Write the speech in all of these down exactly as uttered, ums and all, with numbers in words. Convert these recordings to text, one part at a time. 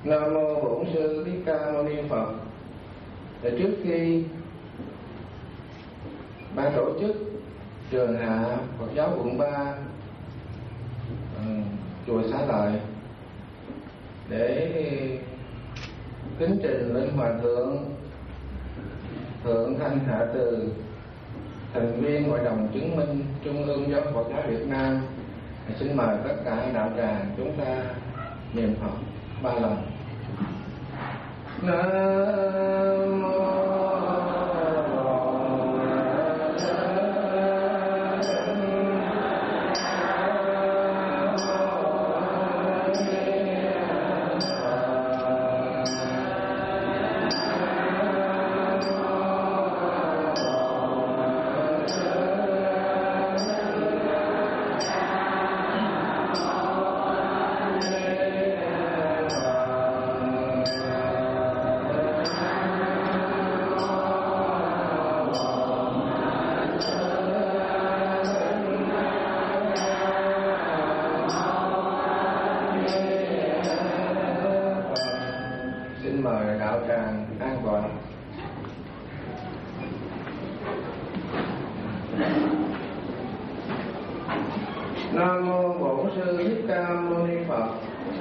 Nam mô Bổn Sư Thích Ca Mâu Ni Phật. Để trước khi ban tổ chức trường hạ Phật giáo quận ba, um, chùa Xá Lợi để kính trình lên Hòa thượng Thượng Thanh Hạ Từ, thành viên Hội đồng chứng minh Trung ương Giáo Phật giáo Việt Nam, xin mời tất cả đạo tràng chúng ta niệm Phật ba lần. Nam mô Nam mô Bổn Sư Thích Ca Mâu Ni Phật.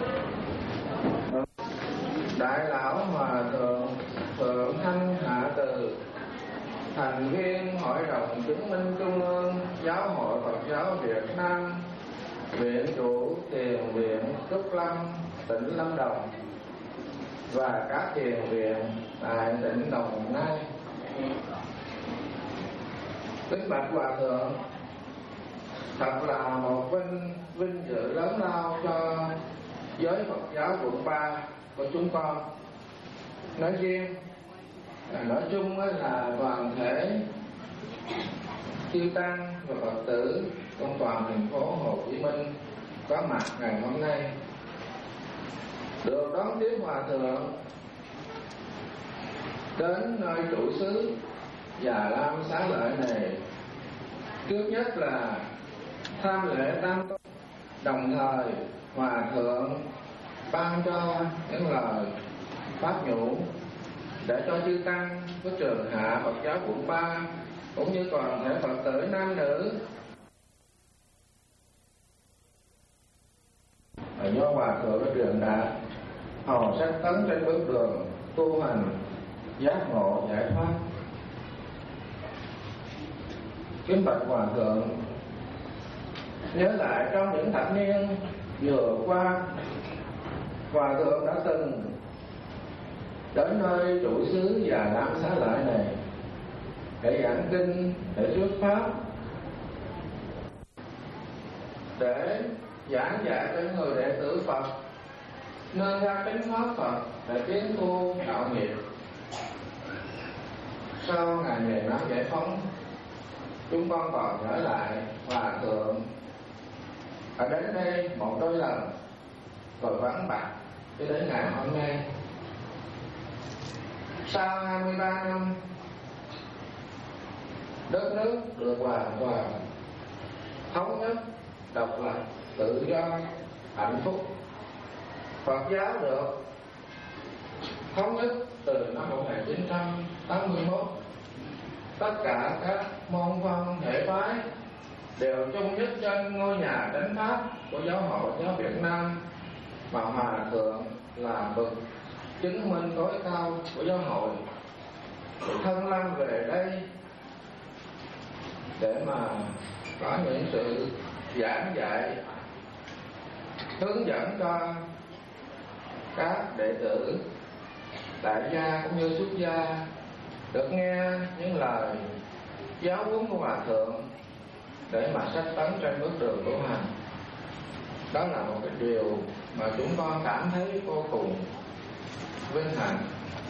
Đại lão Hòa thượng Thượng Thanh Hạ Từ, thành viên Hội đồng chứng minh Trung ương Giáo hội Phật giáo Việt Nam, viện chủ thiền viện Trúc Lâm, tỉnh Lâm Đồng và các thiền viện tại tỉnh Đồng Nai. Kính bạch Hòa thượng, thật là một vinh vinh dự lớn lao cho giới Phật giáo quận ba của chúng con nói riêng, nói chung là toàn thể chư tăng và Phật tử trong toàn thành phố Hồ Chí Minh có mặt ngày hôm nay, được đón tiếp Hòa thượng đến nơi trụ xứ Già Lam Xá Lợi này. Trước nhất là tham lễ tam tôn, đồng thời Hòa thượng ban cho những lời pháp nhũ để cho chư tăng của trường hạ Phật giáo quận ba cũng như toàn thể Phật tử nam nữ do Hòa thượng đã truyền đạt hầu sách tấn trên bước đường tu hành giác ngộ giải thoát. Kính bạch Hòa thượng, nhớ lại trong những thập niên vừa qua, Hòa thượng đã từng đến nơi trụ xứ Già Lam Xá Lợi này để giảng kinh, để thuyết pháp, để giảng dạy cho người đệ tử Phật nâng ra chánh pháp Phật để tiến tu đạo nghiệp. Sau ngày miền Nam giải phóng, chúng con còn nhớ lại Hòa thượng ở đến đây một đôi lần rồi vắng bặt cho đến ngày hôm nay. Sau hai mươi ba năm, đất nước được hoàn toàn thống nhất, độc lập, tự do, hạnh phúc. Phật giáo được thống nhất từ năm một nghìn chín trăm tám mươi mốt. Tất cả các môn phân hệ phái đều chung nhất trên ngôi nhà chánh pháp của Giáo hội Phật giáo Việt Nam, mà Hòa thượng là bậc chứng minh tối cao của giáo hội, thân lâm về đây để mà có những sự giảng dạy, hướng dẫn cho các đệ tử tại gia cũng như xuất gia được nghe những lời giáo huấn của Hòa thượng để mà sách tấn trên bước đường tu hành. Đó là một cái điều mà chúng con cảm thấy vô cùng vinh hạnh,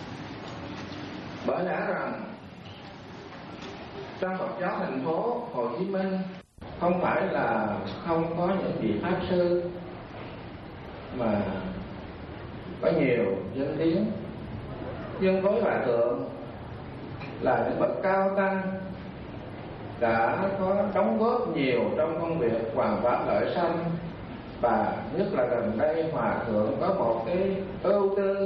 bởi lẽ rằng trong Phật giáo thành phố Hồ Chí Minh không phải là không có những vị pháp sư, mà có nhiều dân tiếng, nhưng với Hòa thượng là những bậc cao tăng đã có đóng góp nhiều trong công việc hoàn pháp lợi sanh. Và nhất là gần đây Hòa thượng có một cái ưu tư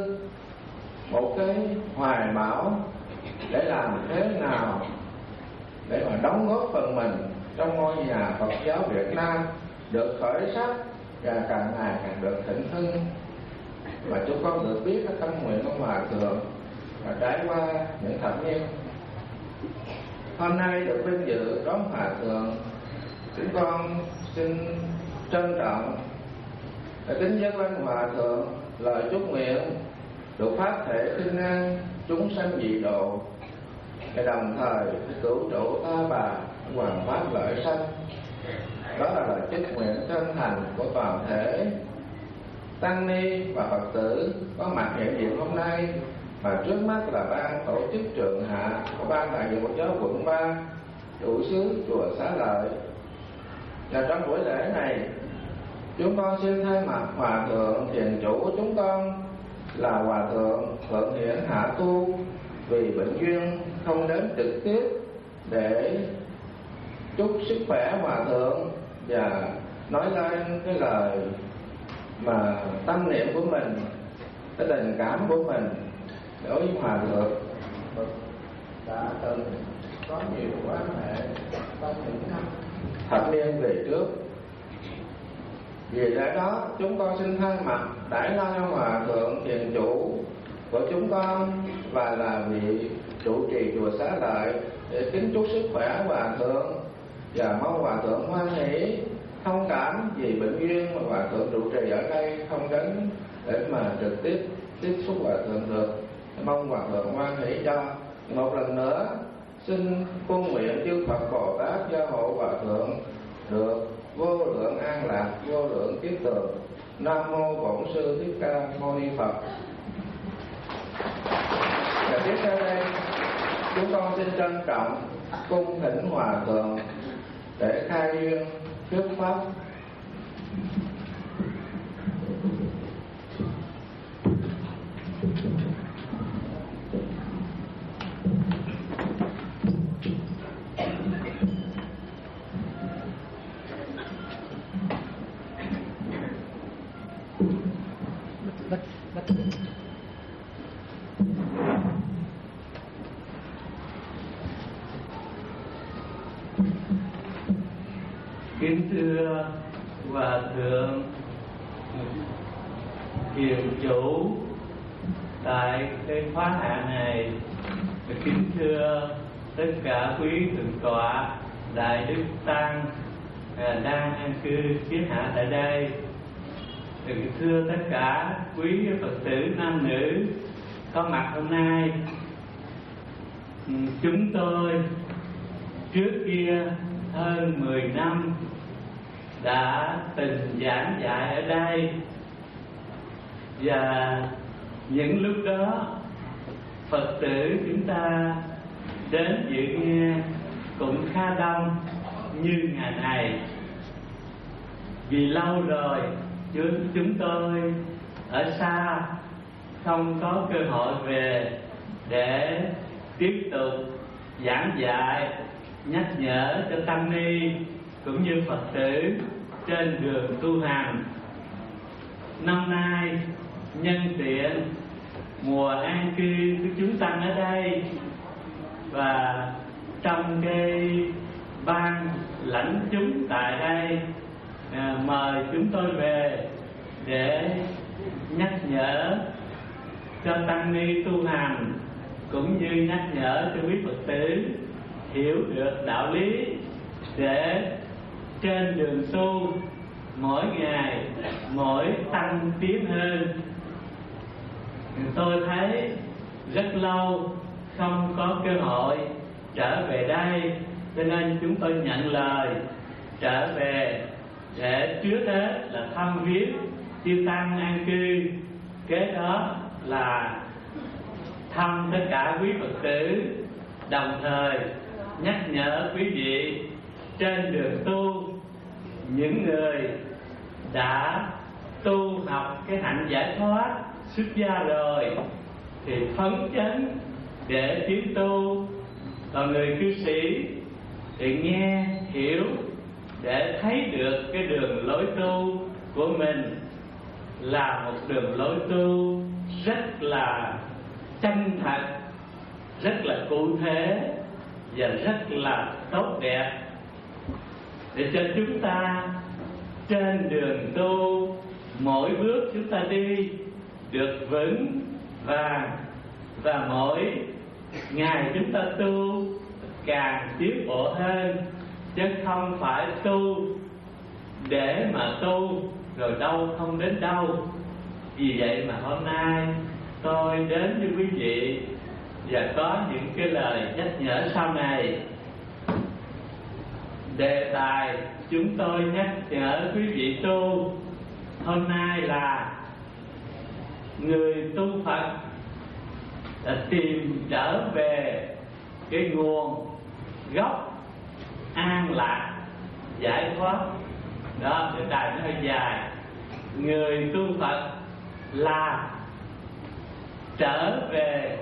cái hoài bão để làm thế nào để mà đóng góp phần mình trong ngôi nhà Phật giáo Việt Nam được khởi sắc và càng ngày càng được thịnh hưng. Mà chúng con được biết cái tâm nguyện của Hòa Thượng và trải qua những thập niên. Hôm nay được vinh dự đón Hòa Thượng, chúng con xin trân trọng và kính giới văn Hòa Thượng lời chúc nguyện được phát thể kinh an chúng sanh dị độ, và đồng thời cứu trụ ta bà hoàn pháp lợi sanh. Đó là lời chúc nguyện chân thành của toàn thể tăng ni và Phật tử có mặt hiện diện hôm nay, mà trước mắt là ban tổ chức trường hạ của ban đại diện Phật giáo quận ba, chủ xứ chùa Xá Lợi. Và trong buổi lễ này, chúng con xin thay mặt Hòa Thượng thiền chủ của chúng con là Hòa Thượng Thượng Hiển Hạ Tu vì bệnh duyên không đến trực tiếp để chúc sức khỏe Hòa Thượng và nói lên cái lời mà tâm niệm của mình, cái tình cảm của mình đối với Hòa Thượng đã từng có nhiều quan hệ trong những năm thập niên về trước. Vì lẽ đó chúng con xin thay mặt Đại La Hòa Thượng thiền chủ của chúng con và là vị trụ trì chùa Xá Lợi để kính chúc sức khỏe Hòa Thượng và mong Hòa Thượng hoan hỷ thông cảm vì bệnh duyên mà Hòa Thượng trụ trì ở đây không đến để mà trực tiếp tiếp xúc Hòa Thượng được. Mong Hòa Thượng hoan hỷ cho. Một lần nữa xin cung nguyện chư Phật Bồ Tát gia hộ Hòa Thượng được vô lượng an lạc, vô lượng kiết tường. Nam mô Bổn Sư Thích Ca Mâu Ni Phật. Và tiếp theo đây chúng con xin trân trọng cung thỉnh Hòa Thượng để khai duyên thuyết pháp. Kính thưa Hòa Thượng thiền chủ tại cái khóa hạ này, kính thưa tất cả quý thượng tọa đại đức tăng đang an cư kiết hạ tại đây, thưa tất cả quý Phật tử nam nữ có mặt hôm nay. Chúng tôi trước kia hơn mười năm đã từng giảng dạy ở đây, và những lúc đó Phật tử chúng ta đến dự nghe cũng khá đông như ngày này. Vì lâu rồi chúng tôi ở xa không có cơ hội về để tiếp tục giảng dạy, nhắc nhở cho tăng ni cũng như Phật tử trên đường tu hành. Năm nay nhân tiện mùa an cư của chúng tăng ở đây, và trong cái ban lãnh chúng tại đây à, mời chúng tôi về để nhắc nhở cho tăng ni tu hành, cũng như nhắc nhở cho quý Phật tử hiểu được đạo lý để trên đường tu mỗi ngày mỗi tăng tiến hơn. Tôi thấy rất lâu không có cơ hội trở về đây, cho nên chúng tôi nhận lời trở về để trước hết là thăm viếng chư tăng an cư, kế đó là thăm tất cả quý Phật tử, đồng thời nhắc nhở quý vị trên đường tu, những người đã tu học cái hạnh giải thoát xuất gia rồi thì phấn chấn để tiến tu, còn người cư sĩ thì nghe hiểu để thấy được cái đường lối tu của mình là một đường lối tu rất là chân thật, rất là cụ thể và rất là tốt đẹp, để cho chúng ta trên đường tu mỗi bước chúng ta đi được vững vàng, và mỗi ngày chúng ta tu càng tiến bộ hơn, chứ không phải tu để mà tu rồi đâu không đến đâu. Vì vậy mà hôm nay tôi đến với quý vị và có những cái lời nhắc nhở sau này. Đề tài chúng tôi nhắc nhở quý vị tu hôm nay là người tu Phật đã tìm trở về cái nguồn gốc an lạc giải thoát. Đó, đề tài nó hơi dài. Người tu Phật là trở về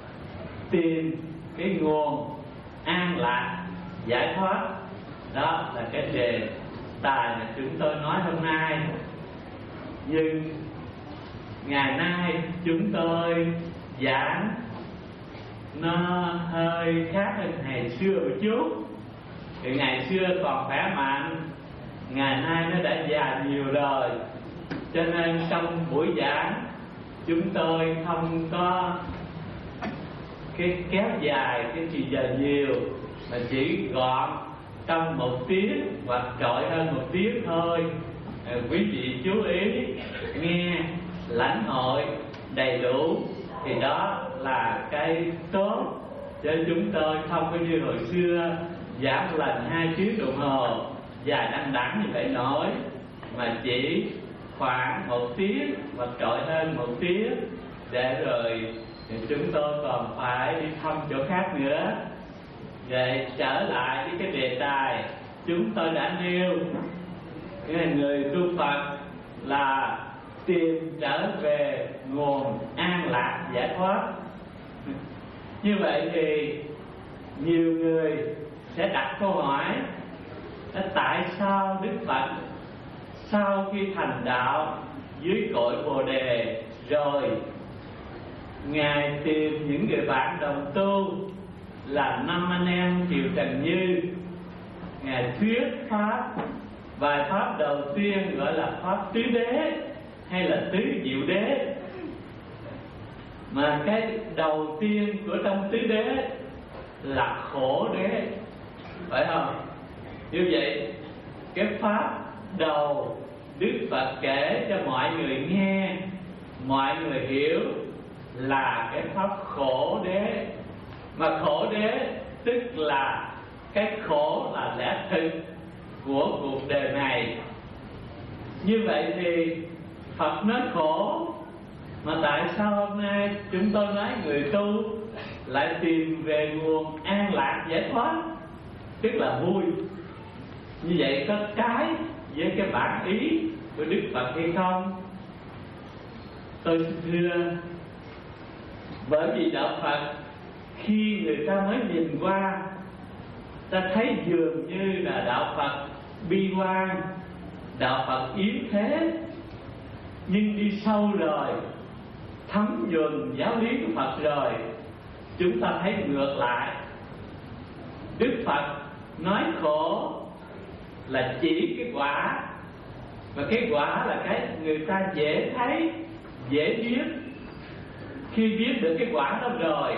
tìm cái nguồn an lạc giải thoát. Đó là cái đề tài mà chúng tôi nói hôm nay. Nhưng ngày nay chúng tôi giảng nó hơi khác hơn ngày xưa một chút. Thì ngày xưa còn khỏe mạnh, ngày nay nó đã già nhiều rồi, cho nên trong buổi giảng chúng tôi không có cái kéo dài cái thời giờ nhiều, mà chỉ gọn trong một tiếng hoặc trội hơn một tiếng thôi. À, quý vị chú ý nghe, lãnh hội đầy đủ thì đó là cái tốt, cho chúng tôi không có như hồi xưa giảng lần hai tiếng đồng hồ dài đăng đẳng như vậy nổi, mà chỉ khoảng một tiếng hoặc trội hơn một tiếng, để rồi chúng tôi còn phải đi thăm chỗ khác nữa. Vậy trở lại với cái đề tài chúng tôi đã nêu, người tu Phật là tìm trở về nguồn an lạc giải thoát. Như vậy thì nhiều người sẽ đặt câu hỏi là tại sao Đức Phật sau khi thành đạo dưới cội Bồ Đề rồi, Ngài tìm những người bạn đồng tu là năm anh em Kiều Trần Như. Ngài thuyết pháp, bài pháp đầu tiên gọi là pháp tứ đế hay là tứ diệu đế. Mà cái đầu tiên của trong tứ đế là khổ đế, phải không? Như vậy cái pháp đầu Đức Phật kể cho mọi người nghe, mọi người hiểu là cái pháp khổ đế. Mà khổ đế tức là cái khổ là lẽ thực của cuộc đời này. Như vậy thì Phật nói khổ, mà tại sao hôm nay chúng tôi nói người tu lại tìm về nguồn an lạc giải thoát, tức là vui? Như vậy có trái với cái bản ý của Đức Phật hay không? Tôi xin thưa, bởi vì đạo Phật khi người ta mới nhìn qua, ta thấy dường như là đạo Phật bi quan, đạo Phật yếu thế. Nhưng đi sâu rồi, thấm nhuần giáo lý của Phật rồi, chúng ta thấy ngược lại. Đức Phật nói khổ là chỉ cái quả, và cái quả là cái người ta dễ thấy, dễ biết. Khi biết được cái quả đó rồi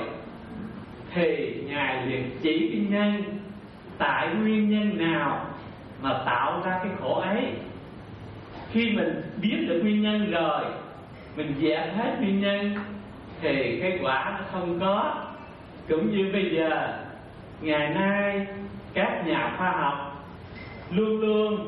thì Ngài liền chỉ cái nhân, tại nguyên nhân nào mà tạo ra cái khổ ấy. Khi mình biết được nguyên nhân rồi, mình dẹp hết nguyên nhân thì cái quả nó không có. Cũng như bây giờ ngày nay các nhà khoa học luôn luôn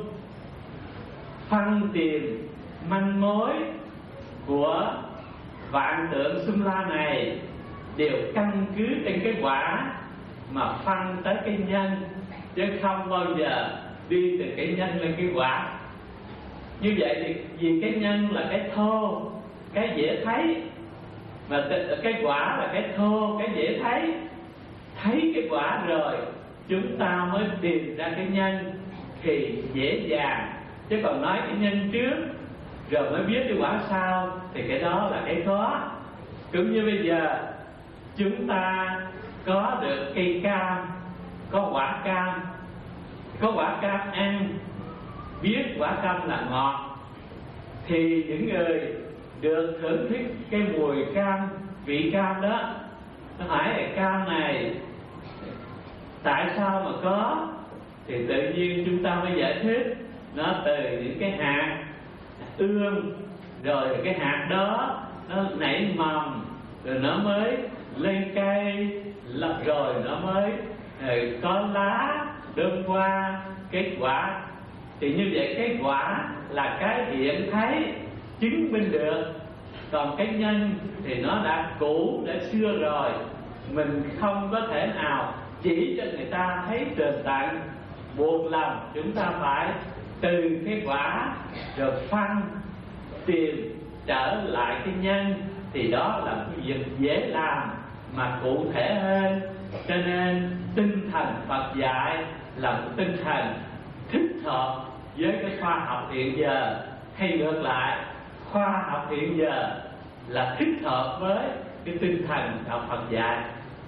phân tìm manh mối của vạn tượng xung la này, đều căn cứ trên cái quả mà phân tới cái nhân, chứ không bao giờ đi từ cái nhân lên cái quả. Như vậy thì vì cái nhân là cái thô, cái dễ thấy, mà cái quả là cái thô, cái dễ thấy. Thấy cái quả rồi chúng ta mới tìm ra cái nhân thì dễ dàng. Chứ còn nói cái nhân trước rồi mới biết cái quả sau thì cái đó là cái khó. Cũng như bây giờ chúng ta có được cây cam, có quả cam, có quả cam ăn, biết quả cam là ngọt, thì những người được thưởng thức cái mùi cam, vị cam đó, nó hỏi là cam này tại sao mà có, thì tự nhiên chúng ta mới giải thích nó từ những cái hạt ươm, rồi cái hạt đó nó nảy mầm, rồi nó mới lên cây, rồi nó mới rồi có lá đơm qua kết quả. Thì như vậy cái quả là cái hiện thấy chứng minh được, còn cái nhân thì nó đã cũ, đã xưa rồi, mình không có thể nào chỉ cho người ta thấy tường tận, buộc lòng chúng ta phải từ cái quả rồi phân tìm trở lại cái nhân, thì đó là cái việc dễ làm mà cụ thể hơn. Cho nên tinh thần Phật dạy là một tinh thần thích hợp với cái khoa học hiện giờ, hay ngược lại, khoa học hiện giờ là thích hợp với cái tinh thần đạo Phật dạy.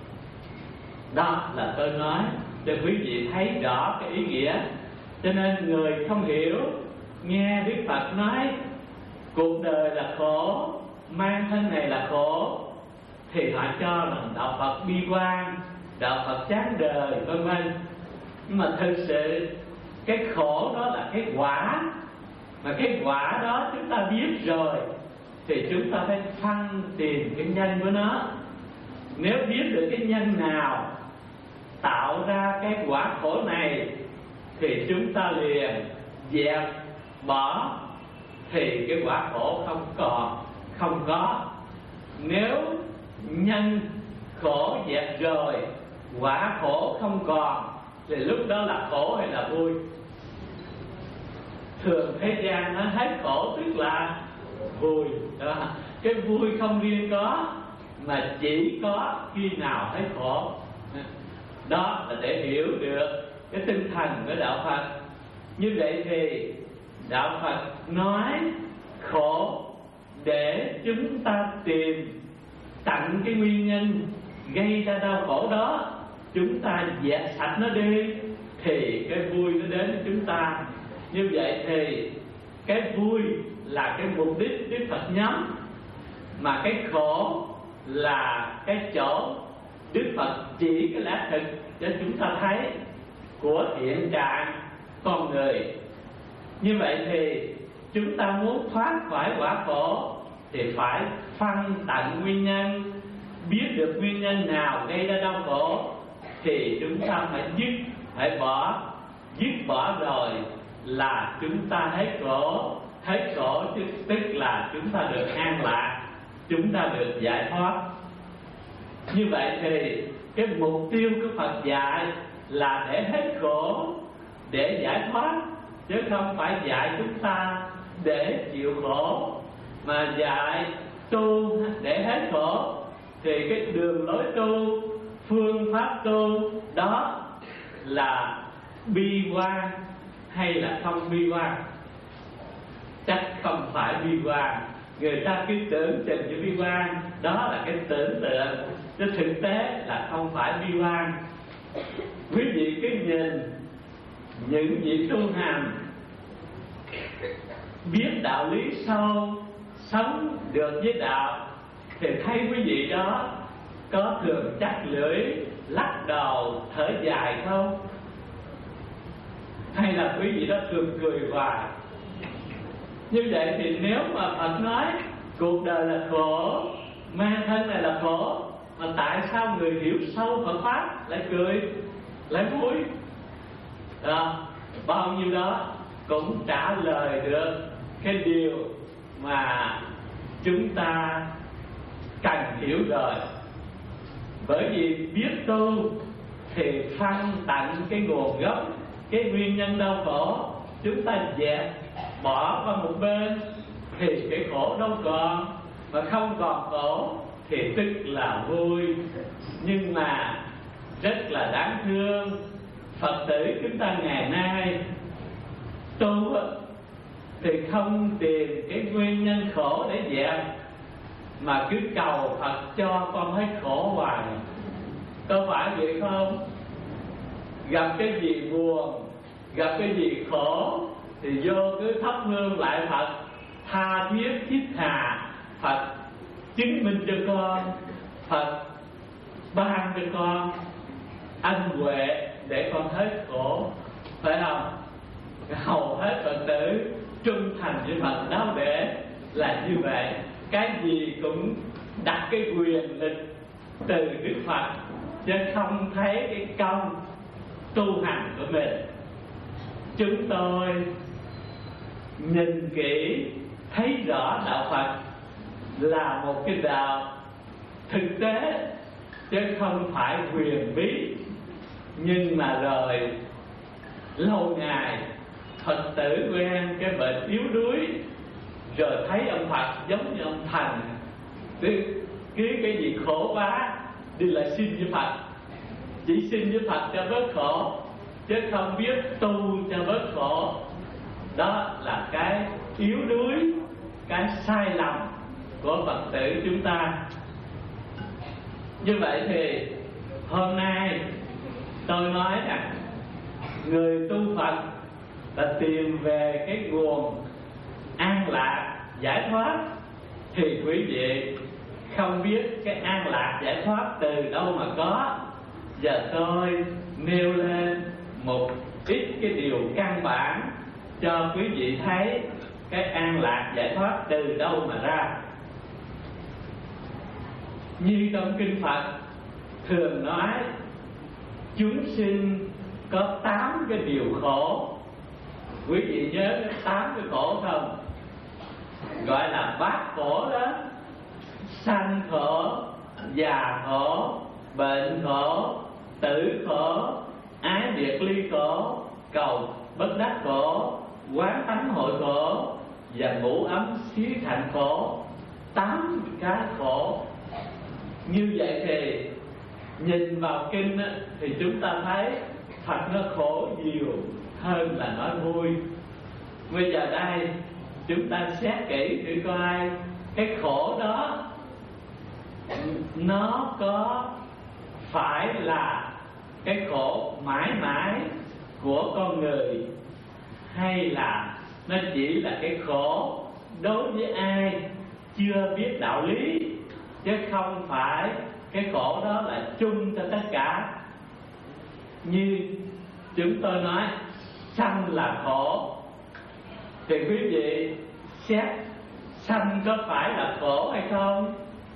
Đó là tôi nói cho quý vị thấy rõ cái ý nghĩa. Cho nên người không hiểu, nghe Đức Phật nói cuộc đời là khổ, mang thân này là khổ, thì họ cho rằng đạo Phật bi quan, đạo Phật chán đời, vân vân. Nhưng mà thực sự cái khổ đó là cái quả, mà cái quả đó chúng ta biết rồi thì chúng ta phải phân tìm cái nhân của nó. Nếu biết được cái nhân nào tạo ra cái quả khổ này thì chúng ta liền dẹp bỏ, thì cái quả khổ không còn, không có. Nếu nhân khổ dẹp rồi, quả khổ không còn, thì lúc đó là khổ hay là vui? Thường thế gian nó hết khổ tức là vui đó. Cái vui không riêng có, mà chỉ có khi nào thấy khổ. Đó là để hiểu được cái tinh thần của đạo Phật. Như vậy thì đạo Phật nói khổ để chúng ta tìm tận cái nguyên nhân gây ra đau khổ đó, chúng ta dẹp sạch nó đi thì cái vui nó đến với chúng ta. Như vậy thì cái vui là cái mục đích Đức Phật nhắm, mà cái khổ là cái chỗ Đức Phật chỉ cái lẽ thực cho chúng ta thấy của hiện trạng con người. Như vậy thì chúng ta muốn thoát khỏi quả khổ thì phải phân tận nguyên nhân, biết được nguyên nhân nào gây ra đau khổ thì chúng ta phải dứt, phải bỏ. Dứt bỏ rồi là chúng ta hết khổ. Hết khổ tức là chúng ta được an lạc, chúng ta được giải thoát. Như vậy thì cái mục tiêu của Phật dạy là để hết khổ, để giải thoát, chứ không phải dạy chúng ta để chịu khổ. Mà dạy tu để hết khổ thì cái đường lối tu, phương pháp tu đó là bi quan hay là không bi quan? Chắc không phải bi quan. Người ta cứ tưởng chừng chữ bi quan, đó là cái tưởng tượng, chứ thực tế là không phải bi quan. Quý vị cứ nhìn những vị tu hành biết đạo lý sâu, sống được với đạo, thì thấy quý vị đó có thường chắc lưỡi, lắc đầu, thở dài không? Hay là quý vị đó thường cười hoài? Như vậy thì nếu mà Phật nói cuộc đời là khổ, mang thân này là khổ, mà tại sao người hiểu sâu Phật pháp lại cười, lại vui? Đó, bao nhiêu đó cũng trả lời được cái điều mà chúng ta cần hiểu rồi. Bởi vì biết tu thì phân tận cái nguồn gốc, cái nguyên nhân đau khổ, chúng ta dẹp bỏ qua một bên thì cái khổ đâu còn, mà không còn khổ thì tức là vui. Nhưng mà rất là đáng thương, Phật tử chúng ta ngày nay tu thì không tìm cái nguyên nhân khổ để dẹp, mà cứ cầu Phật cho con thấy khổ hoài. Có phải vậy không? Gặp cái gì buồn, gặp cái gì khổ thì vô cứ thắp hương lại Phật, tha thiết thiết tha. Phật chứng minh cho con, Phật ban cho con ân huệ để con hết khổ, phải không? Hầu hết Phật tử trung thành với Phật Đạo Để là như vậy. Cái gì cũng đặt cái quyền lực từ Đức Phật, chứ không thấy cái công tu hành của mình. Chúng tôi nhìn kỹ thấy rõ đạo Phật là một cái đạo thực tế, chứ không phải huyền bí. Nhưng mà rồi lâu ngày Phật tử quen cái bệnh yếu đuối, rồi thấy ông Phật giống như ông Thành, cứ, cứ cái gì khổ quá đi lại xin với Phật, chỉ xin với Phật cho bớt khổ, chứ không biết tu cho bớt khổ. Đó là cái yếu đuối, cái sai lầm của Phật tử chúng ta. Như vậy thì hôm nay tôi nói rằng người tu Phật là tìm về cái nguồn an lạc giải thoát, thì quý vị không biết cái an lạc giải thoát từ đâu mà có. Giờ tôi nêu lên một ít cái điều căn bản cho quý vị thấy cái an lạc giải thoát từ đâu mà ra. Như trong kinh Phật thường nói, chúng sinh có tám cái điều khổ. Quý vị nhớ cái tám cái khổ không? Gọi là bát khổ đó: sanh khổ, già khổ, bệnh khổ, tử khổ, ái biệt ly khổ, cầu bất đắc khổ, quán tánh hội khổ và ngủ ấm xí thạnh khổ. Tám cái khổ. Như vậy thì nhìn vào kinh thì chúng ta thấy Phật nó khổ nhiều hơn là nói vui. Bây giờ đây chúng ta xét kỹ thử coi cái khổ đó nó có phải là cái khổ mãi mãi của con người, hay là nó chỉ là cái khổ đối với ai chưa biết đạo lý, chứ không phải cái khổ đó là chung cho tất cả. Như chúng tôi nói sanh là khổ, thì quý vị xét sanh có phải là khổ hay không?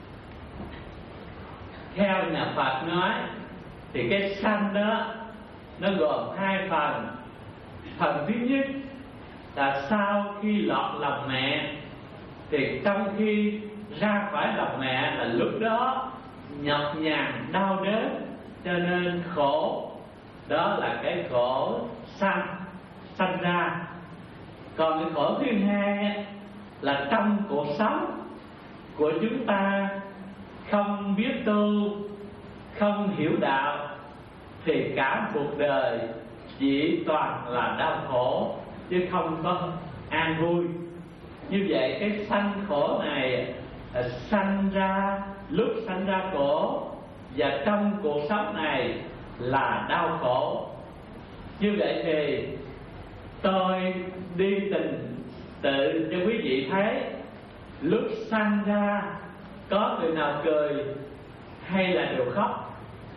Theo nhà Phật nói thì cái sanh đó nó gồm hai phần. Phần thứ nhất là sau khi lọt lòng mẹ, thì trong khi ra khỏi lòng mẹ là lúc đó nhọc nhằn đau đớn, cho nên khổ. Đó là cái khổ sanh, sanh ra. Còn cái khổ thứ hai là trong cuộc sống của chúng ta không biết tu, không hiểu đạo, thì cả cuộc đời chỉ toàn là đau khổ, chứ không có an vui. Như vậy cái sanh khổ này là sanh ra lúc sanh ra khổ, và trong cuộc sống này là đau khổ. Như vậy thì tôi đi tình tự cho quý vị thấy, lúc sanh ra có người nào cười hay là đều khóc?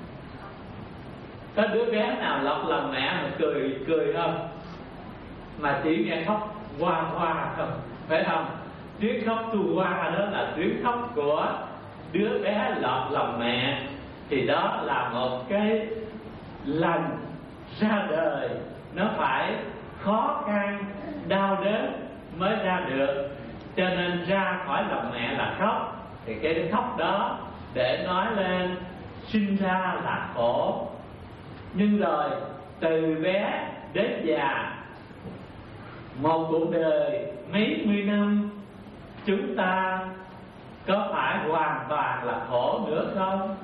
Có đứa bé nào lọt lòng mẹ mà cười cười không? Mà chỉ nghe khóc hoa hoa không, phải không? Tiếng khóc tu hoa đó là tiếng khóc của đứa bé lọt lòng mẹ. Thì đó là một cái lần ra đời nó phải khó khăn, đau đớn mới ra được, cho nên ra khỏi lòng mẹ là khóc. Thì cái khóc đó để nói lên sinh ra là khổ. Nhưng rồi từ bé đến già, một cuộc đời mấy mươi năm, chúng ta có phải hoàn toàn là khổ nữa không?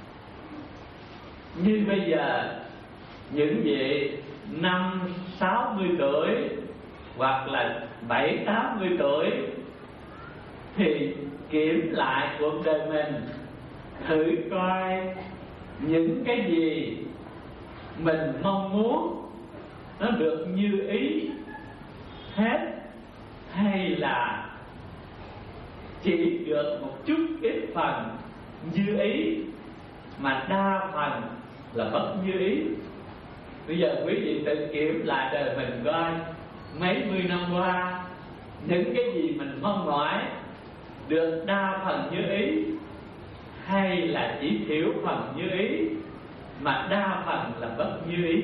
Như bây giờ những vị năm sáu mươi tuổi hoặc là bảy tám mươi tuổi thì kiểm lại cuộc đời mình, thử coi những cái gì mình mong muốn nó được như ý hết, hay là chỉ được một chút ít phần như ý mà đa phần là bất như ý. Bây giờ quý vị tự kiểm lại đời mình coi, mấy mươi năm qua những cái gì mình mong mỏi được đa phần như ý, hay là chỉ thiểu phần như ý mà đa phần là bất như ý.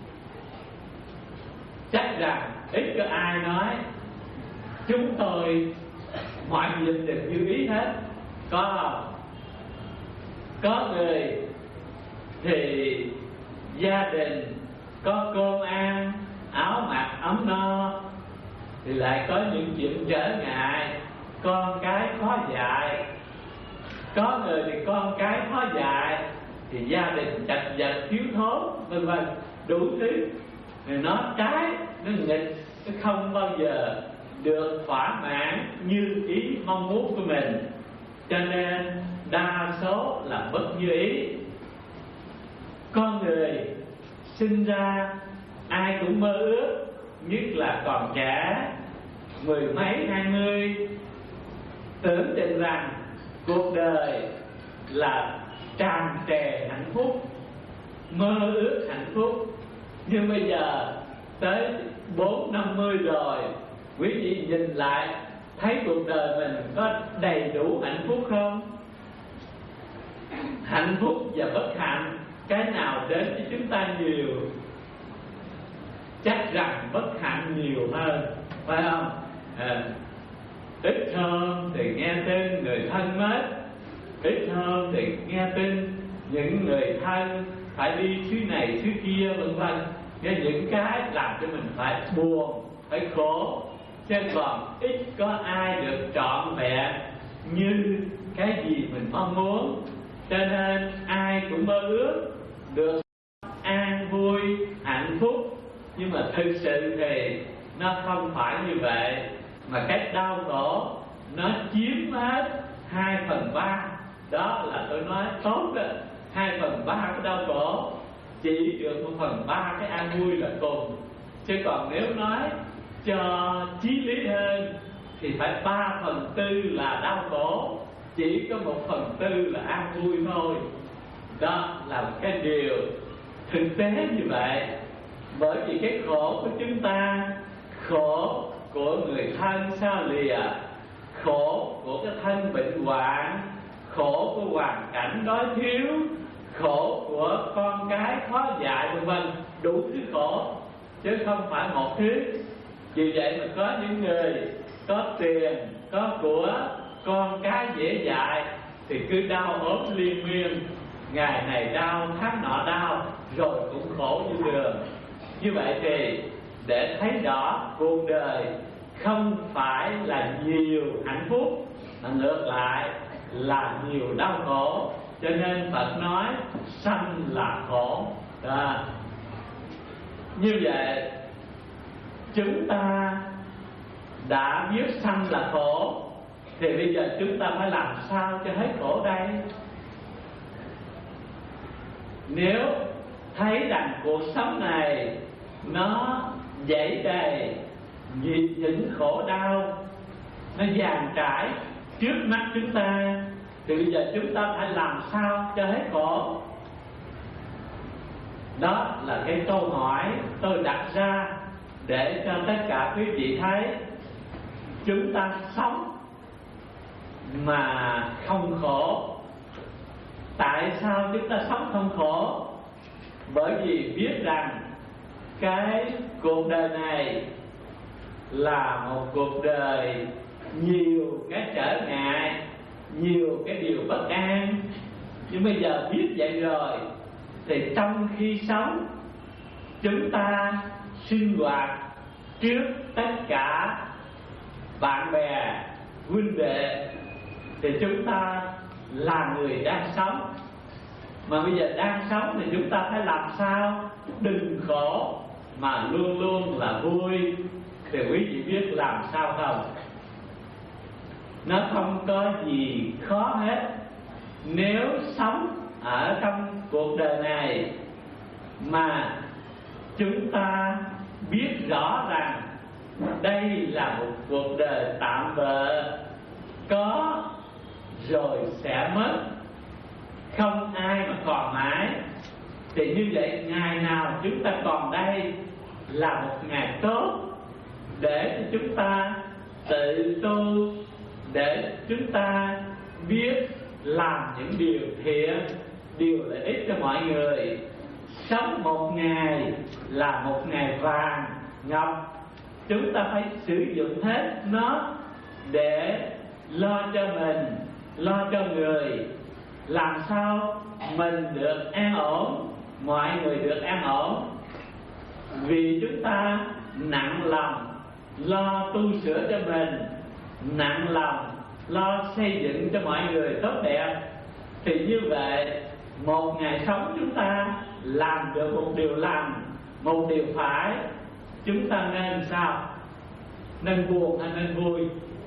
Chắc rằng ít có ai nói chúng tôi mọi việc đều như ý hết, có không? Có người thì gia đình có cơm ăn, áo mặc ấm no, thì lại có những chuyện trở ngại, con cái khó dạy. Có người thì con cái khó dạy thì gia đình chật vật thiếu thốn, vân vân, đủ thứ. Rồi nó trái, nó nghịch, nó không bao giờ được thỏa mãn như ý mong muốn của mình. Cho nên đa số là bất như ý. Con người sinh ra ai cũng mơ ước, nhất là còn trẻ, mười mấy hai mươi, tưởng tượng rằng cuộc đời là tràn trề hạnh phúc, mơ ước hạnh phúc. Nhưng bây giờ tới bốn năm mươi rồi, quý vị nhìn lại thấy cuộc đời mình có đầy đủ hạnh phúc không? Hạnh phúc và bất hạnh, cái nào đến với chúng ta nhiều? Chắc rằng bất hạnh nhiều hơn, phải không? À, ít hơn thì nghe tin người thân mất, ít hơn thì nghe tin những người thân phải đi thứ này thứ kia, vân vân. Nên những cái làm cho mình phải buồn, phải khổ. Chứ còn ít có ai được trọn vẹn như cái gì mình mong muốn. Cho nên ai cũng mơ ước được an vui, hạnh phúc. Nhưng mà thực sự thì nó không phải như vậy, mà cái đau khổ nó chiếm hết hai phần ba. Đó là tôi nói tốt đó, hai phần ba cái đau khổ, chỉ được một phần ba cái an vui là cùng. Chứ còn nếu nói cho chí lý hơn thì phải ba phần tư là đau khổ, chỉ có một phần tư là an vui thôi. Đó là một cái điều thực tế như vậy. Bởi vì cái khổ của chúng ta, khổ của người thân xa lìa, khổ của cái thân bệnh hoạn, khổ của hoàn cảnh đói thiếu, khổ của con cái khó dạy, vân vân, đủ thứ khổ chứ không phải một thứ. Vì vậy mà có những người có tiền, có của, con cái dễ dạy thì cứ đau ốm liên miên, ngày này đau, tháng nọ đau, rồi cũng khổ như đường. Như vậy thì để thấy rõ cuộc đời không phải là nhiều hạnh phúc, mà ngược lại là nhiều đau khổ. Cho nên Phật nói sanh là khổ. Đó. Như vậy chúng ta đã biết sanh là khổ, thì bây giờ chúng ta phải làm sao cho hết khổ đây? Nếu thấy rằng cuộc sống này nó dẫy đầy những khổ đau, nó dàn trải trước mắt chúng ta, thì bây giờ chúng ta phải làm sao cho hết khổ? Đó là cái câu hỏi tôi đặt ra để cho tất cả quý vị thấy. Chúng ta sống mà không khổ. Tại sao chúng ta sống không khổ? Bởi vì biết rằng cái cuộc đời này là một cuộc đời nhiều cái trở ngại, nhiều cái điều bất an. Nhưng bây giờ biết vậy rồi thì trong khi sống, chúng ta sinh hoạt trước tất cả bạn bè, huynh đệ, thì chúng ta là người đang sống. Mà bây giờ đang sống thì chúng ta phải làm sao đừng khổ mà luôn luôn là vui. Thì quý vị biết làm sao không? nó không có gì khó hết. Nếu sống ở trong cuộc đời này mà chúng ta biết rõ rằng đây là một cuộc đời tạm bợ, có rồi sẽ mất, không ai mà còn mãi, thì như vậy ngày nào chúng ta còn đây là một ngày tốt để cho chúng ta tự tu, để chúng ta biết làm những điều thiện, điều lợi ích cho mọi người. Sống một ngày là một ngày vàng ngọc, chúng ta phải sử dụng hết nó để lo cho mình, lo cho người, làm sao mình được an ổn, mọi người được an ổn. Vì chúng ta nặng lòng lo tu sửa cho mình, nặng lòng lo xây dựng cho mọi người tốt đẹp, thì như vậy một ngày sống chúng ta làm được một điều lành, một điều phải, chúng ta nên sao? Nên buồn hay nên vui?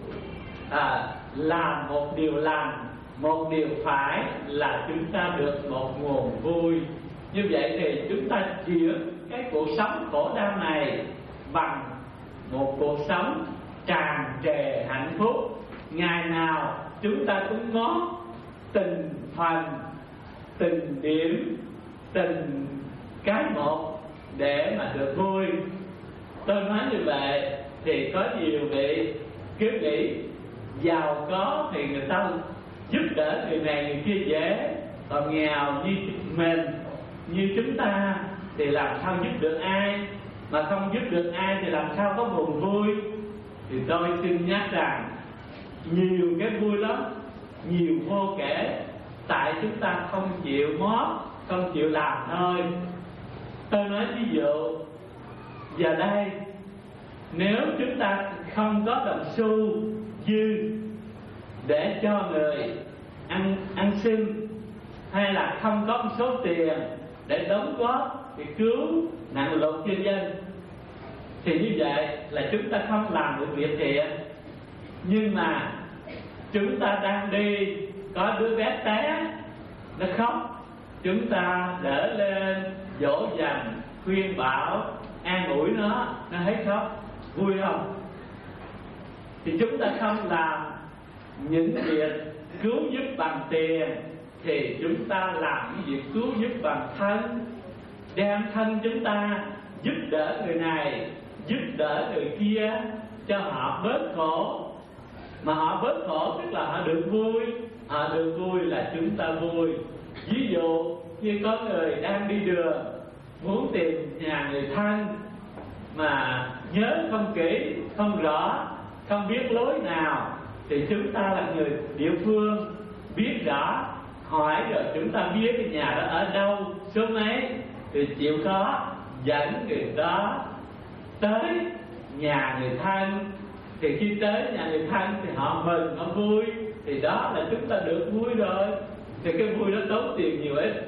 À, làm một điều lành, một điều phải là chúng ta được một nguồn vui. Như vậy thì chúng ta chuyển cái cuộc sống khổ đau này bằng một cuộc sống tràn trề hạnh phúc. Ngày nào chúng ta cũng ngó từng phần, từng điểm, từng cái một để mà được vui. Tôi nói như vậy thì có nhiều vị cứ nghĩ giàu có thì người ta giúp đỡ người này người kia dễ, còn nghèo như mình, như chúng ta thì làm sao giúp được ai, mà không giúp được ai thì làm sao có buồn vui. Thì tôi xin nhắc rằng nhiều cái vui lắm, nhiều vô kể, tại chúng ta không chịu mót, không chịu làm thôi. Tôi nói ví dụ, giờ đây nếu chúng ta không có đồng xu dư để cho người ăn ăn xin, hay là không có một số tiền để đóng góp để cứu nạn lụt cho dân, thì như vậy là chúng ta không làm được việc thiện. Nhưng mà chúng ta đang đi, có đứa bé té nó khóc, chúng ta đỡ lên dỗ dành, khuyên bảo, an ủi nó, nó thấy khóc, vui không? Thì chúng ta không làm những việc cứu giúp bằng tiền, thì chúng ta làm những việc cứu giúp bằng thân, đem thân chúng ta giúp đỡ người này, giúp đỡ người kia cho họ bớt khổ. Mà họ bớt khổ tức là họ được vui, họ được vui là chúng ta vui. Ví dụ như có người đang đi đường muốn tìm nhà người thân mà nhớ không kỹ, không rõ, không biết lối nào, thì chúng ta là người địa phương biết rõ, hỏi rồi chúng ta biết cái nhà đó ở đâu, số mấy, thì chịu khó dẫn người đó tới nhà người thân. Thì khi tới nhà người thân thì họ mừng, họ vui, thì đó là chúng ta được vui rồi. Thì cái vui đó tốn tiền nhiều ít,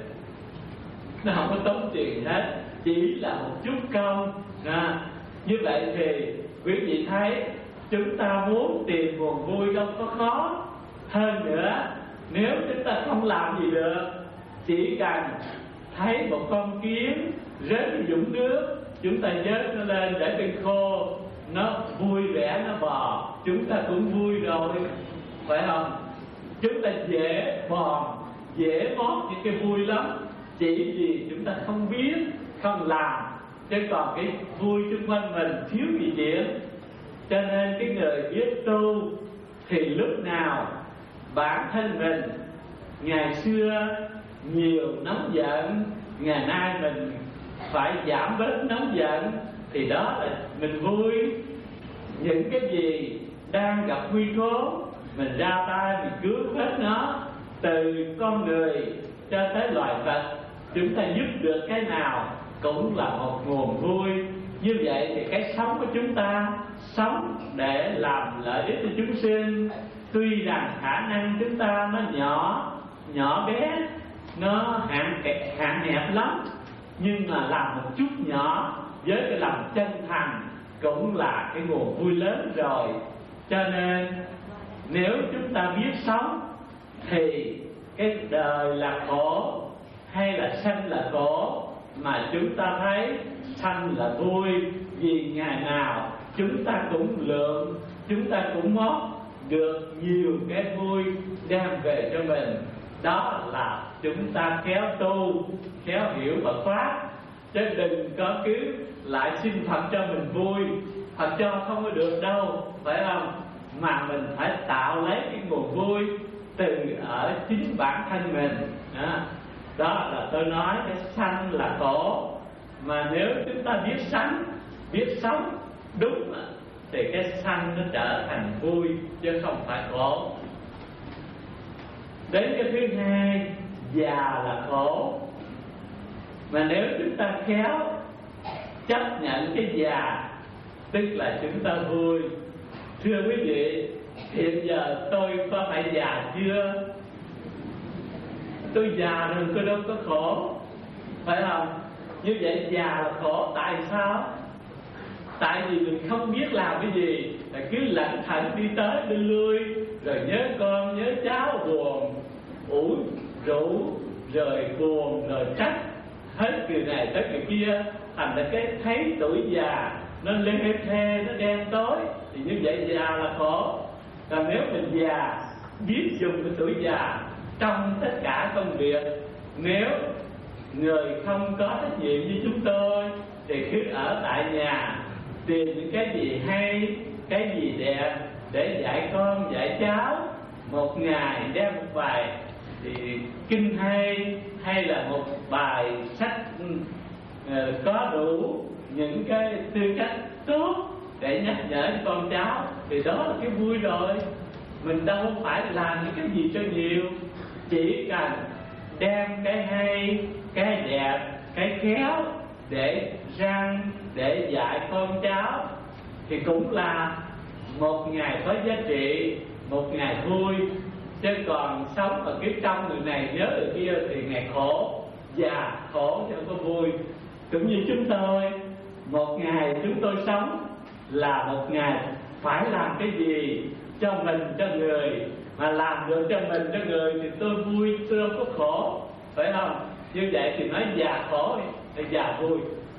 nó không có tốn tiền hết, chỉ là một chút công. À, như vậy thì quý vị thấy chúng ta muốn tìm nguồn vui đâu có khó. Hơn nữa, nếu chúng ta không làm gì được, chỉ cần thấy một con kiến rớt cái vũng nước, chúng ta vớt nó lên để bên khô, nó vui vẻ nó bò, chúng ta cũng vui rồi, phải không? Chúng ta dễ bò, dễ mót những cái vui lắm, chỉ vì chúng ta không biết, không làm. Chứ còn cái vui xung quanh mình thiếu gì chuyện. Cho nên cái người biết tu thì lúc nào bản thân mình ngày xưa nhiều nóng giận, ngày nay mình phải giảm bớt nóng giận, thì đó là mình vui. Những cái gì đang gặp nguy khốn, mình ra tay mình cứu hết nó, từ con người cho tới loài vật, chúng ta giúp được cái nào cũng là một nguồn vui. Như vậy thì cái sống của chúng ta sống để làm lợi ích cho chúng sinh. Tuy rằng khả năng chúng ta nó nhỏ, nhỏ bé, nó hạn hạn hẹp lắm, nhưng mà làm một chút nhỏ với cái lòng chân thành cũng là cái nguồn vui lớn rồi. Cho nên nếu chúng ta biết sống thì cái đời là khổ hay là sanh là khổ, mà chúng ta thấy sanh là vui, vì ngày nào chúng ta cũng lượng, chúng ta cũng mót được nhiều cái vui đem về cho mình. Đó là chúng ta khéo tu, khéo hiểu Phật pháp, chứ đừng có cứ lại xin Phật cho mình vui. Phật cho không có được đâu, phải không? Mà mình phải tạo lấy cái nguồn vui từ ở chính bản thân mình. Đó, đó là tôi nói cái sanh là khổ, mà nếu chúng ta biết sanh, biết sống đúng thì cái sanh nó trở thành vui chứ không phải khổ. Đến cái thứ hai, già là khổ, mà nếu chúng ta khéo chấp nhận cái già, tức là chúng ta vui. Thưa quý vị, hiện giờ tôi có phải già chưa? Tôi già rồi, tôi đâu có khổ, phải không? Như vậy già là khổ, tại sao? Tại vì mình không biết làm cái gì, là cứ lẩn thẩn đi tới đi lui, rồi nhớ con nhớ cháu, buồn ủ rũ, rồi buồn rồi trách hết người này tới người kia, thành ra cái thấy tuổi già nó lê thê, nó đen tối, thì như vậy già là khổ. Còn nếu mình già biết dùng cái tuổi già trong tất cả công việc, nếu người không có trách nhiệm như chúng tôi thì cứ ở tại nhà tìm những cái gì hay, cái gì đẹp để dạy con dạy cháu. Một ngày đem một bài thì kinh hay, hay là một bài sách uh, có đủ những cái tư cách tốt để nhắc nhở con cháu, thì đó là cái vui rồi. Mình đâu phải làm những cái gì cho nhiều, chỉ cần đem cái hay, cái đẹp, cái khéo để răng, để dạy con cháu thì cũng là một ngày có giá trị, một ngày vui. Chứ còn sống mà cứ trong người này nhớ người kia thì ngày khổ, già khổ chứ không có vui. Cũng như chúng tôi, một ngày chúng tôi sống là một ngày phải làm cái gì cho mình, cho người, mà làm được cho mình, cho người thì tôi vui, tôi không có khổ, phải không? Như vậy thì nói già khổ thì già vui.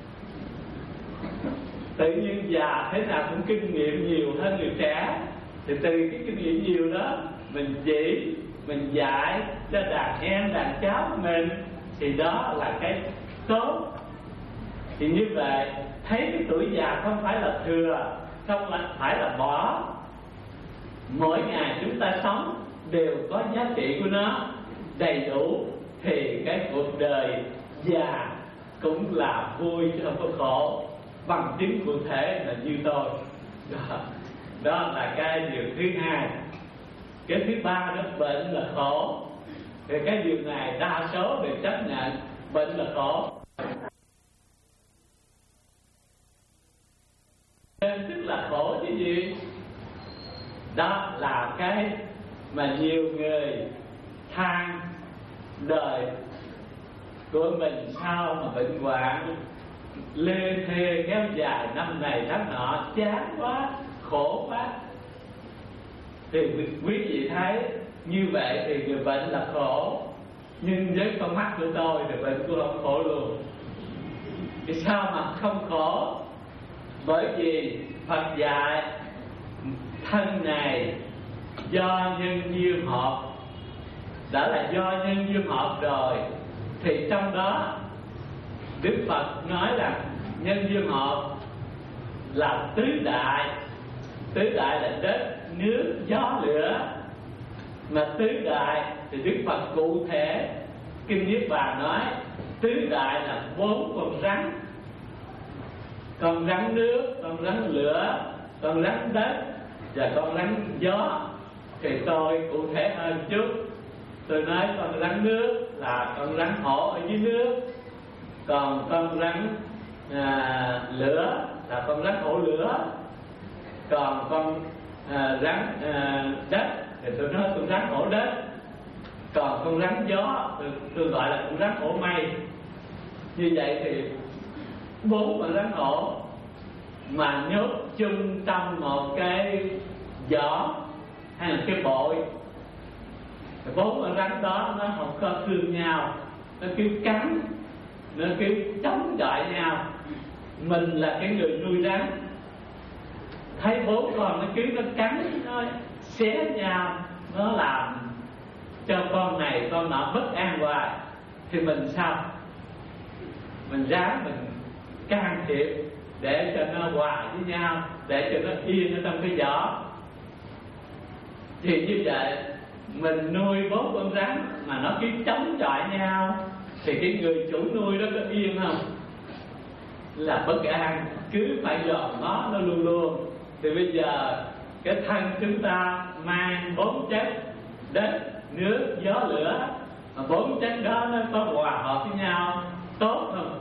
Tự nhiên già thế nào cũng kinh nghiệm nhiều hơn người trẻ, thì từ cái kinh nghiệm nhiều đó mình chỉ, mình dạy cho đàn em, đàn cháu của mình, thì đó là cái tốt. Thì như vậy thấy cái tuổi già không phải là thừa, không phải là bỏ. Mỗi ngày chúng ta sống đều có giá trị của nó đầy đủ, thì cái cuộc đời già cũng là vui chứ không có khổ. Bằng chứng cụ thể là như tôi. Đó, đó là cái điều thứ hai. Cái thứ ba đó, bệnh là khổ. Thì cái điều này đa số đều chấp nhận bệnh là khổ. Tức là khổ chứ gì? Đó là cái mà nhiều người than đời của mình sao mà bệnh hoạn lê thê kéo dài năm này tháng nọ, chán quá, khổ quá. Thì quý vị thấy như vậy thì người bệnh là khổ. Nhưng với con mắt của tôi thì bệnh của không khổ luôn. Thì sao mà không khổ? Bởi vì Phật dạy thân này do nhân duyên hợp. Đã là do nhân duyên hợp rồi thì trong đó Đức Phật nói là nhân duyên hợp là tứ đại. Tứ đại là đất, nước, gió, lửa. Mà tứ đại thì Đức Phật cụ thể Kinh Niết Bàn nói tứ đại là bốn con rắn: con rắn nước, con rắn lửa, con rắn đất và con rắn gió. Thì tôi cụ thể hơn chút. Tôi nói con rắn nước là con rắn hổ ở dưới nước, còn con rắn à, lửa là con rắn hổ lửa, còn con à, rắn à, đất thì tôi nói con rắn hổ đất, còn con rắn gió tôi, tôi gọi là con rắn hổ mây. Như vậy thì bốn con rắn hổ mà nhốt chung trong một cái giỏ hay là cái bội. Bốn con rắn đó nó không có thương nhau, nó cứ cắn, nó cứ chống chọi nhau. Mình là cái người nuôi rắn, thấy bốn con nó cứ nó cắn, nó xé nhau, nó làm cho con này con nọ bất an hoài, thì mình sao? Mình ráng mình can thiệp để cho nó hòa với nhau, để cho nó yên ở trong cái vỏ. Thì như vậy mình nuôi bốn con rắn mà nó cứ chống chọi nhau, thì cái người chủ nuôi đó có yên không? Là bất an, cứ phải dòm nó nó luôn luôn. Thì bây giờ cái thân chúng ta mang bốn chất đất, nước, gió, lửa, mà bốn chất đó nó có hòa hợp với nhau tốt không?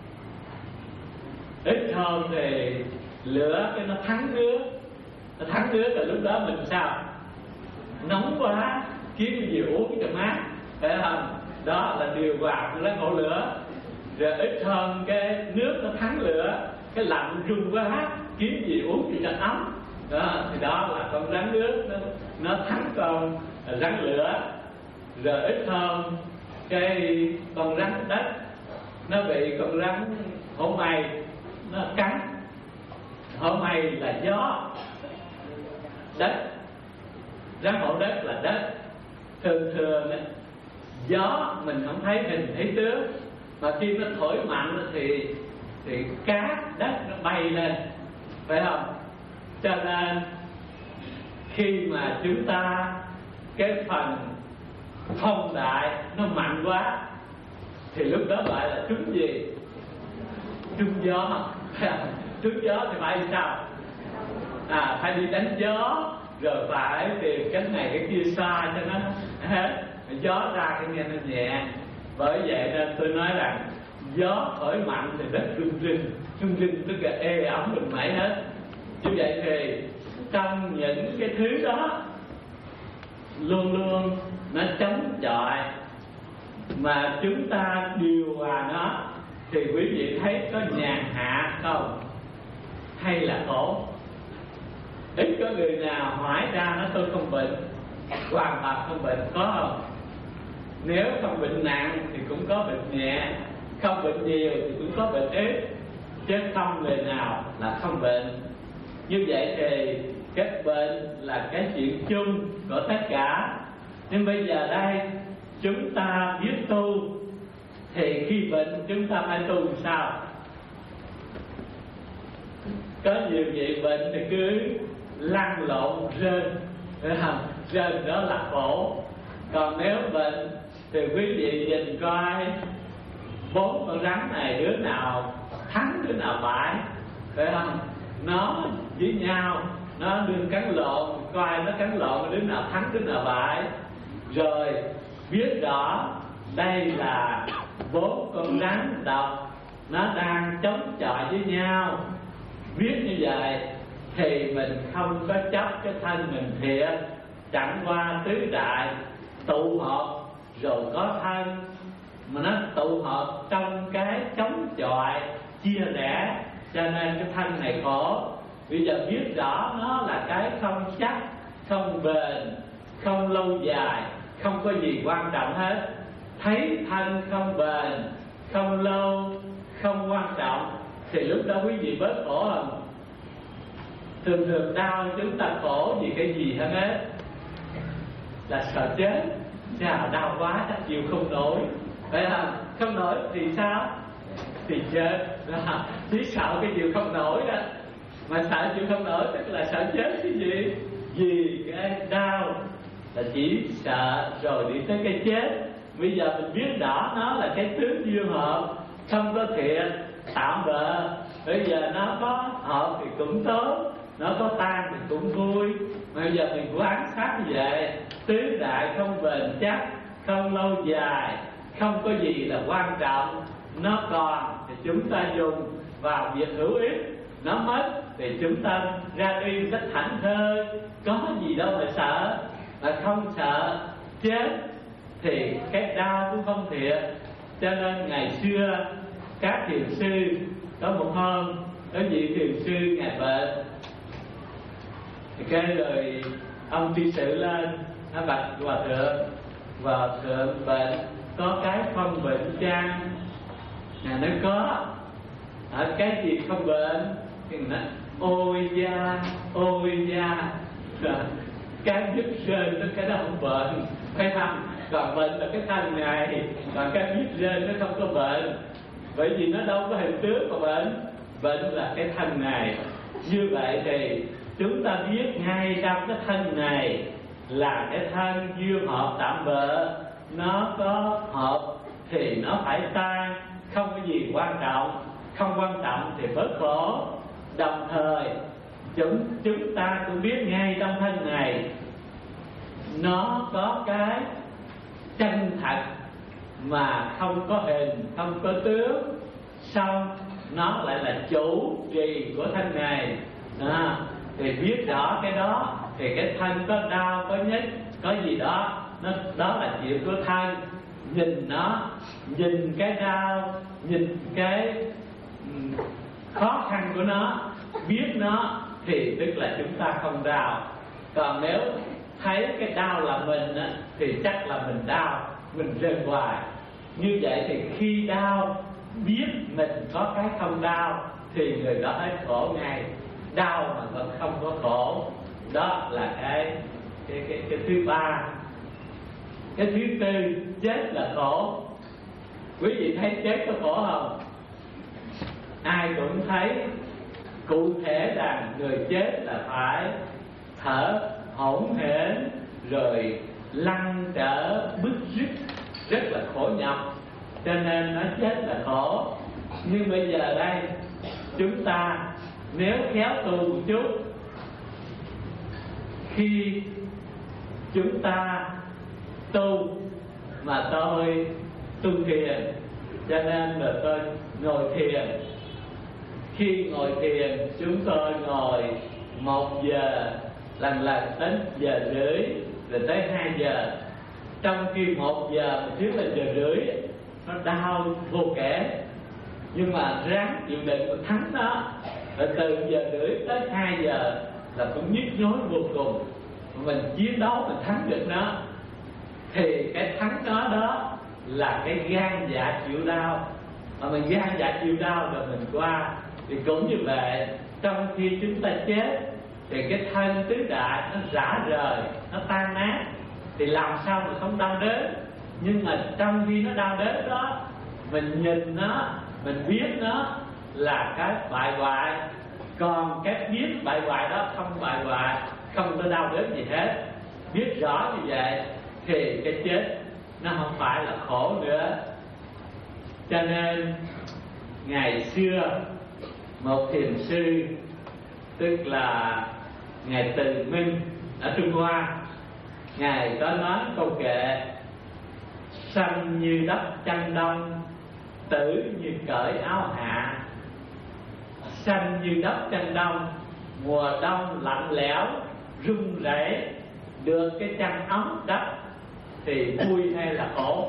Ít hơn thì lửa cái nó thắng nước, nó thắng nước rồi lúc đó mình sao? Nóng quá, kiếm gì uống cho mát, phải không? Đó là điều hòa của lá ngọn lửa. Rồi ít hơn cái nước nó thắng lửa, cái lạnh rung quá, kiếm gì uống cho ấm. Đó, thì đó là con rắn nước nó, nó thắng con rắn lửa. Rồi ít hơn cái con rắn đất, nó bị con rắn hổ mây nó cắn. Hổ mây là gió, đất, rắn hổ đất là đất. Thường thường gió mình không thấy hình thấy tướng, mà khi nó thổi mạnh thì thì cát đất nó bay lên, phải không? Cho nên khi mà chúng ta cái phần phong đại nó mạnh quá thì lúc đó gọi là trúng gì? Trúng gió. Trúng gió thì phải sao? À, phải đi đánh gió, rồi phải tìm cái này cái kia xa cho nó hết. Gió ra cái nghe nó nhẹ. Bởi vậy nên tôi nói rằng gió thổi mạnh thì đất rung rinh. Rung rinh tức là ê ẩm mình mẩy hết. Như vậy thì trong những cái thứ đó luôn luôn nó chống chọi, mà chúng ta điều hòa nó, thì quý vị thấy có nhàn hạ không? Hay là khổ? Ít có người nào hỏi ra nó tôi không bệnh, hoàn toàn không bệnh, có không? Nếu không bệnh nặng thì cũng có bệnh nhẹ, không bệnh nhiều thì cũng có bệnh ít, chứ không người nào là không bệnh. Như vậy thì cái bệnh là cái chuyện chung của tất cả. Nhưng bây giờ đây chúng ta biết tu, thì khi bệnh chúng ta phải tu sao? Có nhiều vị bệnh thì cứ lăn lộn rên, rên đó là khổ. Còn nếu bệnh thì quý vị nhìn coi bốn con rắn này đứa nào thắng đứa nào bại, phải không? Nó với nhau, nó đương cắn lộn, coi nó cắn lộn đứa nào thắng đứa nào bại. Rồi biết rõ đây là bốn con rắn độc, nó đang chống chọi với nhau. Biết như vậy thì mình không có chấp cái thân mình thiệt, chẳng qua tứ đại tụ hợp rồi có thân, mà nó tụ hợp trong cái chống chọi chia rẽ, cho nên cái thân này khổ. Bây giờ biết rõ nó là cái không chắc, không bền, không lâu dài, không có gì quan trọng hết. Thấy thân không bền, không lâu, không quan trọng, thì lúc đó quý vị bớt khổ không? Thường thường đau chúng ta khổ vì cái gì hết hết? Là sợ chết. Chà, đau quá chắc chịu không nổi, phải không? Không nổi thì sao? Thì chết. Chỉ sợ cái chịu không nổi đó. Mà sợ chịu không nổi tức là sợ chết cái gì? Vì cái đau là chỉ sợ rồi đi tới cái chết. Bây giờ mình biết rõ nó là cái tướng duyên hợp, không có thiện, tạm bợ. Bây giờ nó có hợp thì cũng tốt, nó có tan thì cũng vui. Mà bây giờ mình quán sát như vậy, tứ đại không bền chắc, không lâu dài, không có gì là quan trọng. Nó còn thì chúng ta dùng vào việc hữu ích, nó mất thì chúng ta ra đi rất thảnh thơi, có gì đâu mà sợ. Mà không sợ chết thì cái đau cũng không thiệt. Cho nên ngày xưa các thiền sư, có một hôm có vị thiền sư ngài bệnh, thì cái lời ông tri sự lên, nó bạch hòa thượng, hòa thượng bệnh có cái không bệnh chăng? Ngài nói có. Ở cái gì không bệnh? Thì nói ôi da, ôi da, cái biết rên nó cái đó không bệnh, phải không? Còn bệnh là cái thân này, còn cái biết rên nó không có bệnh, bởi vì nó đâu có hình tướng mà bệnh. Bệnh là cái thân này. Như vậy thì chúng ta biết ngay trong cái thân này là cái thân dương hợp tạm bợ, nó có hợp thì nó phải tan, không có gì quan trọng, không quan trọng thì bớt khổ. Đồng thời chúng chúng ta cũng biết ngay trong thân này nó có cái chân thật mà không có hình, không có tướng, xong nó lại là chủ trì của thân này. À, thì biết rõ cái đó thì cái thân có đau, có nhức, có gì đó, nó đó là chuyện của thân. Nhìn nó, nhìn cái đau, nhìn cái khó khăn của nó, biết nó thì tức là chúng ta không đau. Còn nếu thấy cái đau là mình á, thì chắc là mình đau, mình rên hoài. Như vậy thì khi đau biết mình có cái không đau thì người đó hết khổ ngay. Đau mà vẫn không có khổ, đó là cái cái cái, cái thứ ba. Cái thứ tư, chết là khổ. Quý vị thấy chết có khổ không? Ai cũng thấy. Cụ thể là người chết là phải thở hổn hển, rồi lăn trở bứt rứt, rất là khổ nhọc, cho nên nó chết là khổ. Nhưng bây giờ đây chúng ta nếu khéo tu một chút, khi chúng ta tu mà tôi tu thiền, cho nên là tôi ngồi thiền. Khi ngồi thiền chúng tôi ngồi một giờ, lần lần đến giờ rưỡi, rồi tới hai giờ. Trong khi một giờ một tiếng là giờ rưỡi, nó đau vô kể, nhưng mà ráng chịu đựng và thắng nó. Rồi từ giờ rưỡi tới hai giờ là cũng nhức nhối vô cùng. Mình chiến đấu mình thắng được nó, thì cái thắng nó đó là cái gan dạ chịu đau. Mà mình gan dạ chịu đau rồi mình qua. Thì cũng như vậy, trong khi chúng ta chết thì cái thân tứ đại nó rã rời, nó tan nát, thì làm sao mà không đau đớn. Nhưng mà trong khi nó đau đớn đó, mình nhìn nó, mình biết nó là cái bại hoại. Còn cái biết bại hoại đó không bại hoại, không có đau đớn gì hết. Biết rõ như vậy thì cái chết nó không phải là khổ nữa. Cho nên ngày xưa một thiền sư, tức là ngài Từ Minh ở Trung Hoa, ngài có nói câu kệ: sanh như đất chân đông, tử như cởi áo hạ. Sanh như đất chân đông, mùa đông lạnh lẽo run rẩy, được cái chăn ấm đất thì vui hay là khổ?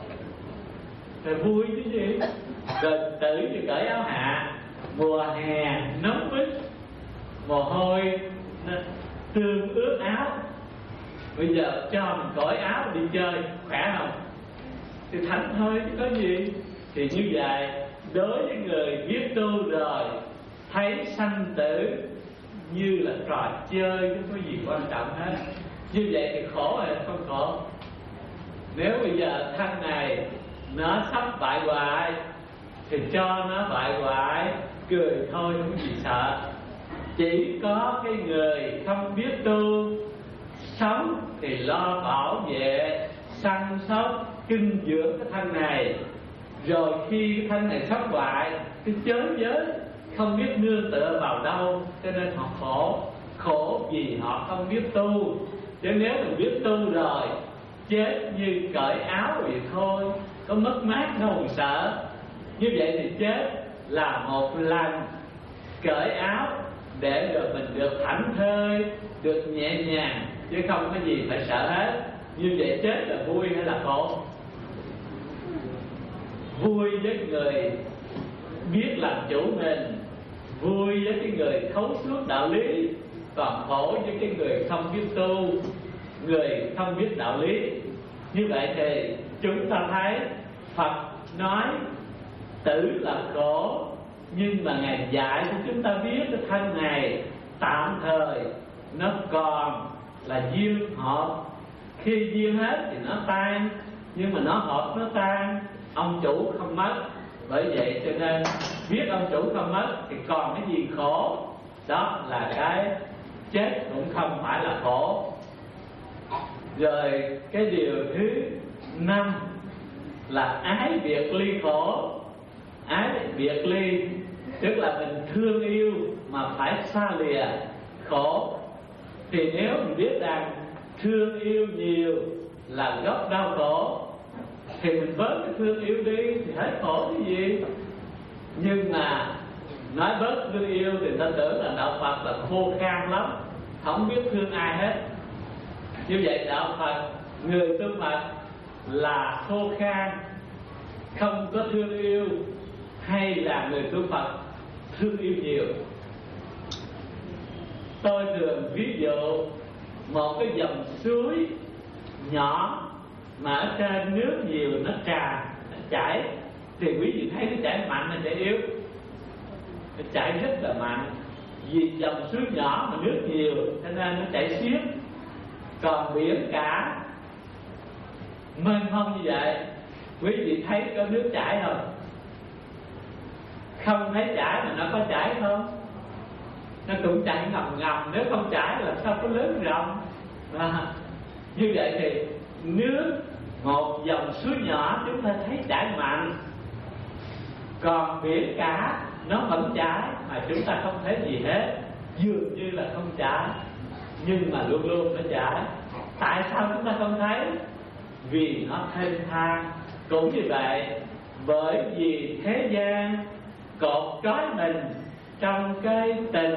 Thì vui chứ gì. Rồi tử như cởi áo hạ, mùa hè nóng bức, mồ hôi tương ướt áo. Bây giờ cho mình cởi áo đi chơi, khỏe không? Thì thảnh thôi chứ có gì. Thì như vậy, đối với người biết tu rồi, thấy sanh tử như là trò chơi, không có gì quan trọng hết. Như vậy thì khổ hay không khổ? Nếu bây giờ thân này nó sắp bại hoại thì cho nó bại hoại, cười thôi, không có gì sợ. Chỉ có cái người không biết tu, sống thì lo bảo vệ, săn sóc, kinh dưỡng cái thân này. Rồi khi cái thân này sắp hoại, cái chới giới, không biết nương tựa vào đâu, cho nên họ khổ. Khổ vì họ không biết tu. Chứ nếu mình biết tu rồi, chết như cởi áo vậy thôi, có mất mát đâu mà sợ. Như vậy thì chết là một lần cởi áo để rồi mình được thảnh thơi, được nhẹ nhàng, chứ không có gì phải sợ hết. Như vậy chết là vui hay là khổ? Vui với người biết làm chủ mình, vui với cái người thấu suốt đạo lý, còn khổ với cái người không biết tu, người không biết đạo lý. Như vậy thì chúng ta thấy Phật nói tử là khổ, nhưng mà Ngài dạy cho chúng ta biết cái thân này tạm thời nó còn là duyên hợp, khi duyên hết thì nó tan, nhưng mà nó hợp nó tan, ông chủ không mất. Bởi vậy cho nên biết ông chủ không mất thì còn cái gì khổ, đó là cái chết cũng không phải là khổ. Rồi cái điều thứ năm là ái biệt ly khổ. Ái biệt ly tức là mình thương yêu mà phải xa lìa khổ. Thì nếu mình biết rằng thương yêu nhiều là gốc đau khổ, thì mình bớt cái thương yêu đi thì hết khổ cái gì. Nhưng mà nói bớt thương yêu thì ta tưởng là đạo Phật là khô khan lắm, không biết thương ai hết. Như vậy đạo Phật, người tu Phật là khô khan, không có thương yêu, hay là người tu Phật thương yêu nhiều? Tôi thường ví dụ một cái dòng suối nhỏ mà ở trên nước nhiều nó tràn, nó chảy, thì quý vị thấy nó chảy mạnh hay chảy yếu? Nó chảy rất là mạnh, vì dòng suối nhỏ mà nước nhiều cho nên nó chảy xiết. Còn biển cả mênh mông như vậy, quý vị thấy có nước chảy không? Không thấy chảy mà nó có chảy không? Nó cũng chảy ngầm ngầm, nếu không chảy là sao có lớn rộng. À, như vậy thì nước, một dòng suối nhỏ chúng ta thấy chảy mạnh, còn biển cả nó vẫn chảy mà chúng ta không thấy gì hết, dường như là không chảy nhưng mà luôn luôn nó chảy. Tại sao chúng ta không thấy? Vì nó thênh thang. Cũng như vậy, bởi vì thế gian cột trói mình trong cái tình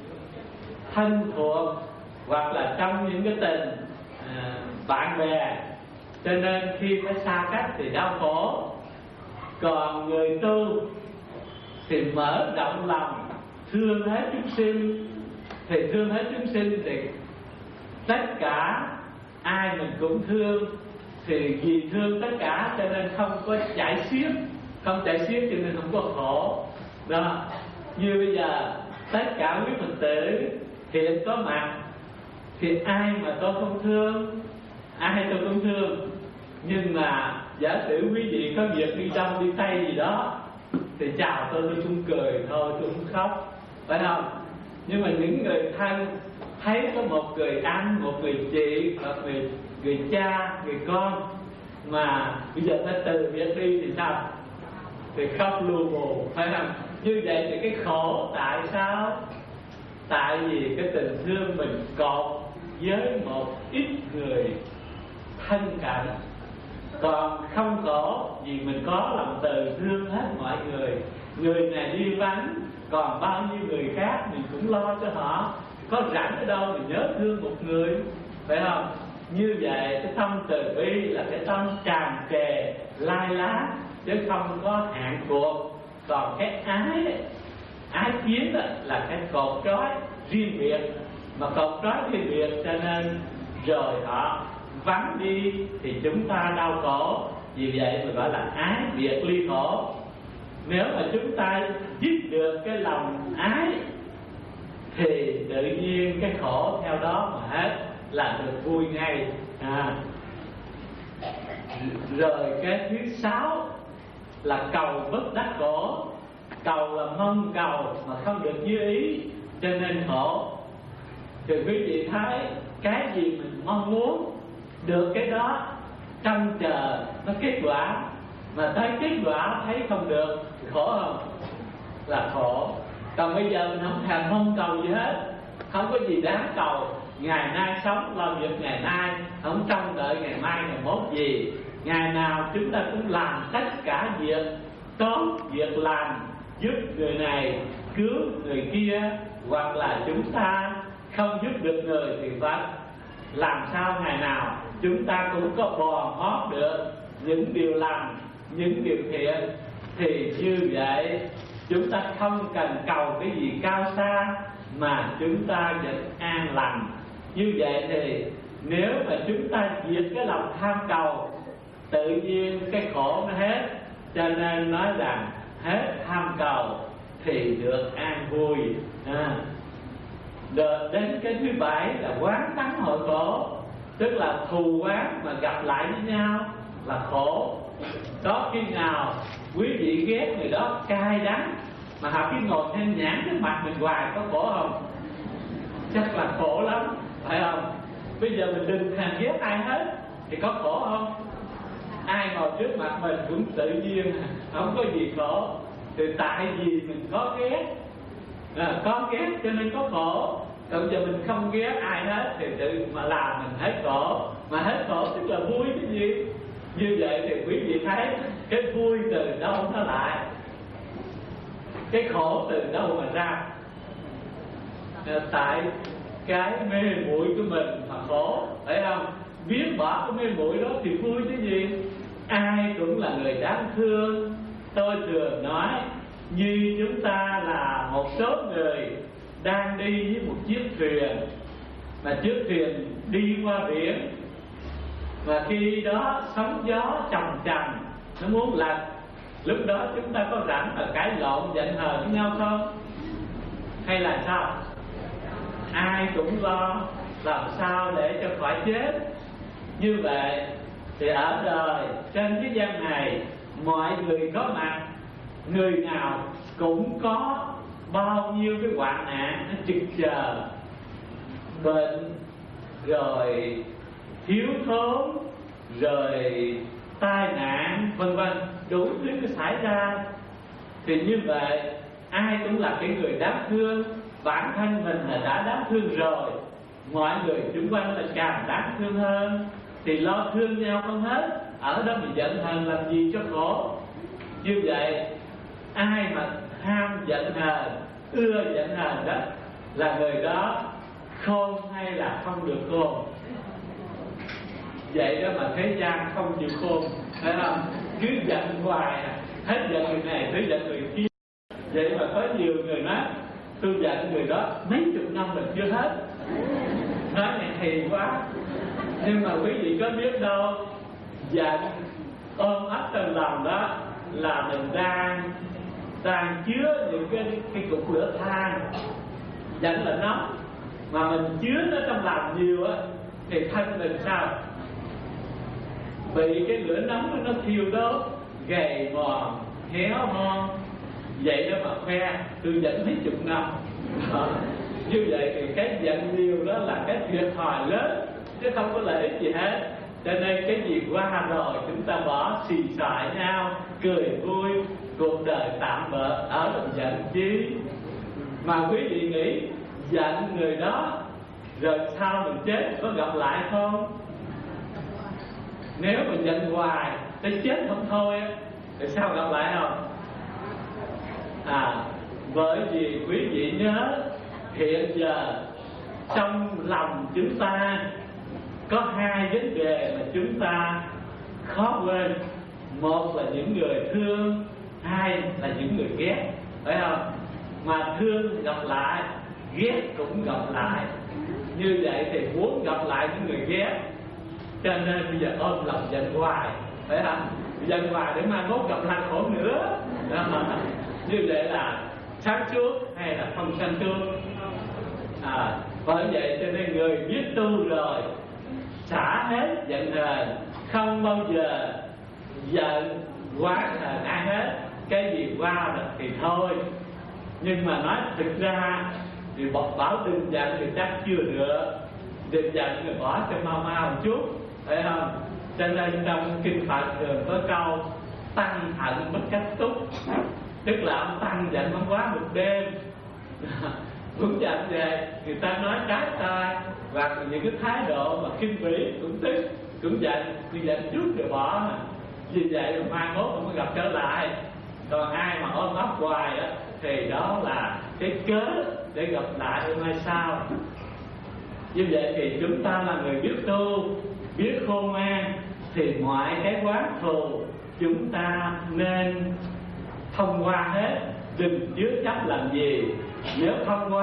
thân thuộc, hoặc là trong những cái tình à, bạn bè, cho nên khi phải xa cách thì đau khổ. Còn người tu thì mở rộng lòng, thương hết chúng sinh, thì thương hết chúng sinh thì tất cả ai mình cũng thương, thì vì thương tất cả cho nên không có chảy xiết, không chảy xiết cho nên không có khổ. Đó, như bây giờ tất cả quý Phật tử hiện có mặt thì ai mà tôi không thương, ai tôi cũng thương. Nhưng mà giả sử quý vị có việc đi đông đi tây gì đó thì chào tôi, tôi cũng cười thôi, tôi không khóc, phải không? Nhưng mà những người thân thấy có một người anh, một người chị, một người, người cha, người con mà bây giờ phải từ việc đi thì sao? Thì khóc lu bù, phải không? Như vậy thì cái khổ tại sao? Tại vì cái tình thương mình cột với một ít người thân cận. Còn không khổ vì mình có lòng từ thương hết mọi người. Người này đi vắng, còn bao nhiêu người khác mình cũng lo cho họ. Có rảnh ở đâu mình nhớ thương một người, phải không? Như vậy cái tâm từ bi là cái tâm tràn trề, lai láng, chứ không có hạn cuộc. Còn cái ái, ái kiến là cái cột trói riêng biệt. Mà cột trói riêng biệt cho nên rồi họ vắng đi thì chúng ta đau khổ. Vì vậy mình gọi là ái biệt ly khổ. Nếu mà chúng ta dứt được cái lòng ái thì tự nhiên cái khổ theo đó mà hết, là được vui ngay. À. Rồi cái thứ sáu là cầu bất đắc khổ. Cầu là mong cầu mà không được như ý cho nên khổ. Thì quý vị thấy cái gì mình mong muốn được cái đó, trông chờ nó kết quả, mà thấy kết quả thấy không được thì khổ không? Là khổ. Còn bây giờ mình không thèm mong cầu gì hết, không có gì đáng cầu. Ngày nay sống lo việc ngày nay, không trông đợi ngày mai ngày mốt gì. Ngày nào chúng ta cũng làm tất cả việc tốt, việc làm giúp người này, cứu người kia. Hoặc là chúng ta không giúp được người thì phải làm sao ngày nào chúng ta cũng có bò mót được những điều lành, những điều thiện. Thì như vậy chúng ta không cần cầu cái gì cao xa, mà chúng ta vẫn an lành. Như vậy thì nếu mà chúng ta diệt cái lòng tham cầu, tự nhiên cái khổ nó hết. Cho nên nói rằng hết tham cầu thì được an vui. à. Được đến cái thứ bảy là quán thắng hội khổ, tức là thù oán mà gặp lại với nhau là khổ. Có khi nào quý vị ghét người đó cay đắng mà họ cứ ngồi thêm nhãn trước mặt mình hoài, có khổ không? Chắc là khổ lắm, phải không? Bây giờ mình đừng thèm ghét ai hết thì có khổ không? Ai ngồi trước mặt mình cũng tự nhiên, không có gì khổ. Thì tại vì mình có ghét, à, có ghét cho nên có khổ. Còn giờ mình không ghét ai hết thì tự mà làm mình hết khổ. Mà hết khổ tức là vui cái gì? Như vậy thì quý vị thấy cái vui từ đâu nó lại, cái khổ từ đâu mà ra? À, tại cái mê muội của mình mà khổ, phải không? Biết bỏ cái mê muội đó thì vui cái gì? Ai cũng là người đáng thương. Tôi thường nói như chúng ta là một số người đang đi với một chiếc thuyền, mà chiếc thuyền đi qua biển, và khi đó sóng gió chồng chành nó muốn lật. Lúc đó chúng ta có rảnh mà cãi lộn giận hờn với nhau không? Hay là sao? Ai cũng lo làm sao để cho khỏi chết. Như vậy thì ở đời trên thế gian này, mọi người có mặt, người nào cũng có bao nhiêu cái hoạn nạn nó trực chờ. Bệnh, rồi thiếu thốn, rồi tai nạn, vân vân, đủ thứ nó xảy ra. Thì như vậy ai cũng là cái người đáng thương. Bản thân mình là đã đáng thương rồi, mọi người xung quanh là càng đáng thương hơn. Thì lo thương nhau không hết, ở đó mình giận hờn làm gì cho khổ. Như vậy ai mà ham giận hờn, ưa giận hờn đó là người đó khôn hay là không được khôn. Vậy đó mà thế gian không chịu khôn, phải không? Cứ giận hoài, hết giận người này tới giận người kia. Vậy mà có nhiều người nói tôi giận người đó mấy chục năm mình chưa hết. Nói này hay quá. Nhưng mà quý vị có biết đâu, giận ôm ấp trong lòng đó là mình đang đang chứa những cái cái cục lửa than. Giận là nóng, mà mình chứa nó trong lòng nhiều á thì thân mình sao? Bị cái lửa nóng nó thiêu đốt, gầy mòn, héo hon. Vậy đó mà khoe tôi giận mấy chục năm. Như vậy thì cái giận nhiều đó là cái thiệt thòi lớn, chứ không có lợi ích gì hết. Cho nên cái gì qua rồi chúng ta bỏ xì xọi nhau, cười vui, cuộc đời tạm bợ, ở lòng giận chi. Mà quý vị nghĩ giận người đó rồi sau mình chết có gặp lại không? Nếu mình giận hoài tới chết không thôi thì sao gặp lại không? À, bởi vì quý vị nhớ hiện giờ trong lòng chúng ta có hai vấn đề mà chúng ta khó quên. Một là những người thương, hai là những người ghét, phải không? Mà thương gặp lại, ghét cũng gặp lại. Như vậy thì muốn gặp lại những người ghét, cho nên bây giờ ôm lòng giận hoài, phải không? Giận hoài để mai mốt gặp lại khổ nữa. Như vậy là sáng suốt hay là không sáng suốt? À, bởi vậy cho nên người biết tu rồi xả hết giận hờn, không bao giờ giận quá hờn ai hết. Cái gì qua rồi thì thôi. Nhưng mà nói thực ra thì bảo đừng giận thì chắc chưa được. Đừng giận thì bỏ cho mau mau một chút, phải không? Cho nên trong kinh Phật thường có câu tăng hận bất cách túc, tức là ông tăng giận không quá một đêm. Cũng giận về người ta nói trái tai, và những cái thái độ mà khinh bỉ cũng tức, cũng giận, thì giận trước rồi bỏ mà. Vì vậy mà mai mốt không có gặp trở lại. Còn ai mà ôm ấp hoài á thì đó là cái cớ để gặp lại hôm nay sau. Như vậy thì chúng ta là người biết tu, biết khôn ngoan, thì mọi cái quán thù chúng ta nên thông qua hết, đừng chứa chấp làm gì. Nếu thông qua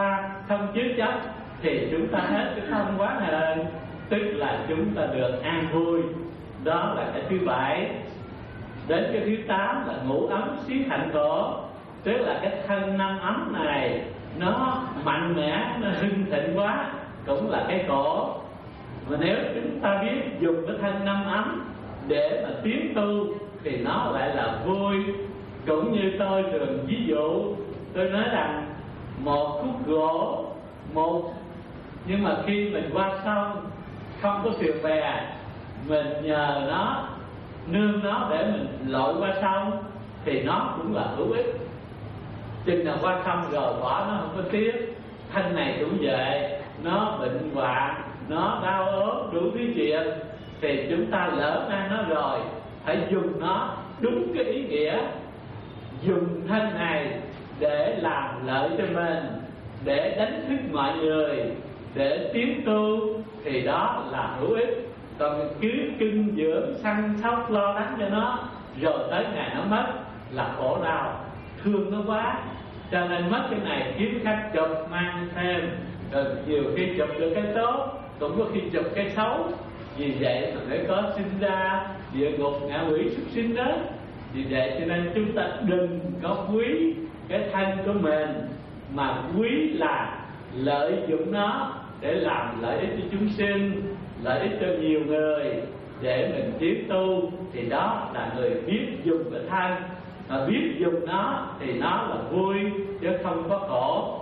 không chứa chấp thì chúng ta hết cái không oán hờn, tức là chúng ta được an vui. Đó là cái thứ bảy. Đến cái thứ tám là ngũ ấm xí hạnh khổ, tức là cái thân năm ấm này nó mạnh mẽ, nó hưng thịnh quá cũng là cái khổ. Mà nếu chúng ta biết dùng cái thân năm ấm để mà tiến tu thì nó lại là vui. Cũng như tôi thường ví dụ, tôi nói rằng một khúc gỗ, một nhưng mà khi mình qua sông không có thuyền bè, mình nhờ nó, nương nó để mình lội qua sông thì nó cũng là hữu ích. Chừng nào qua sông rồi bỏ nó không có tiếc. Thân này cũng vậy, nó bệnh hoạn, nó đau ốm đủ thứ chuyện thì chúng ta lỡ mang nó rồi, phải dùng nó đúng cái ý nghĩa. Dùng thân này để làm lợi cho mình, để đánh thức mọi người, để tiến tu thì đó là hữu ích. Còn cứ kinh dưỡng, săn sóc, lo lắng cho nó, rồi tới ngày nó mất là khổ đau, thương nó quá. Cho nên mất cái này kiếm khách chụp mang thêm. Rồi nhiều khi chụp được cái tốt, cũng có khi chụp cái xấu. Vì vậy mà mới có sinh ra địa ngục, ngạ quỷ, súc sinh đó. Vì vậy cho nên chúng ta đừng có quý cái thân của mình, mà quý là lợi dụng nó để làm lợi ích cho chúng sinh, lợi ích cho nhiều người, để mình tiến tu. Thì đó là người biết dùng cái thân, mà biết dùng nó thì nó là vui chứ không có khổ.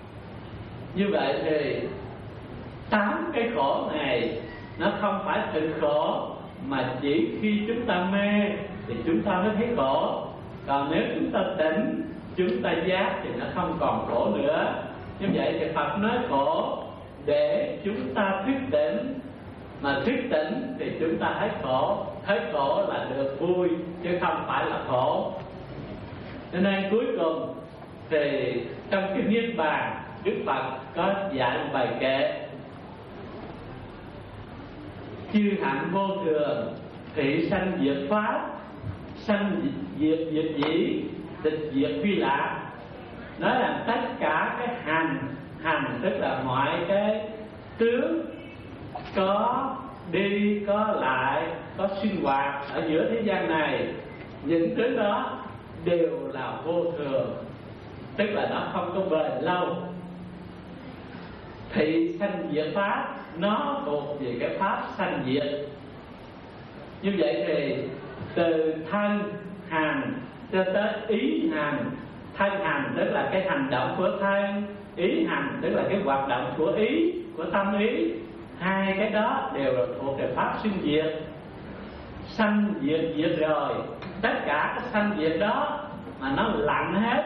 Như vậy thì tám cái khổ này nó không phải thực khổ, mà chỉ khi chúng ta mê thì chúng ta mới thấy khổ. Còn nếu chúng ta tỉnh, chúng ta giác thì nó không còn khổ nữa. Như vậy thì Phật nói khổ để chúng ta thức tỉnh, mà thức tỉnh thì chúng ta hết khổ. Hết khổ là được vui chứ không phải là khổ. Cho nên cuối cùng thì trong cái Niết Bàn, Đức Phật có dạy bài kệ: chư hạnh vô thường, thị sanh diệt pháp, sanh diệt diệt dĩ, tịch diệt phi lạc. Nói là tất cả cái hành, hành tức là mọi cái tướng có đi, có lại, có sinh hoạt ở giữa thế gian này, những thứ đó đều là vô thường, tức là nó không có bền lâu. Thị sanh diệt pháp, nó thuộc về cái pháp sanh diệt. Như vậy thì từ thân hành cho tới ý hành. Thân hành tức là cái hành động của thân, ý hành tức là cái hoạt động của ý, của tâm ý. Hai cái đó đều là thuộc về pháp sinh diệt. Sanh diệt diệt rồi, tất cả cái sanh diệt đó mà nó lặng hết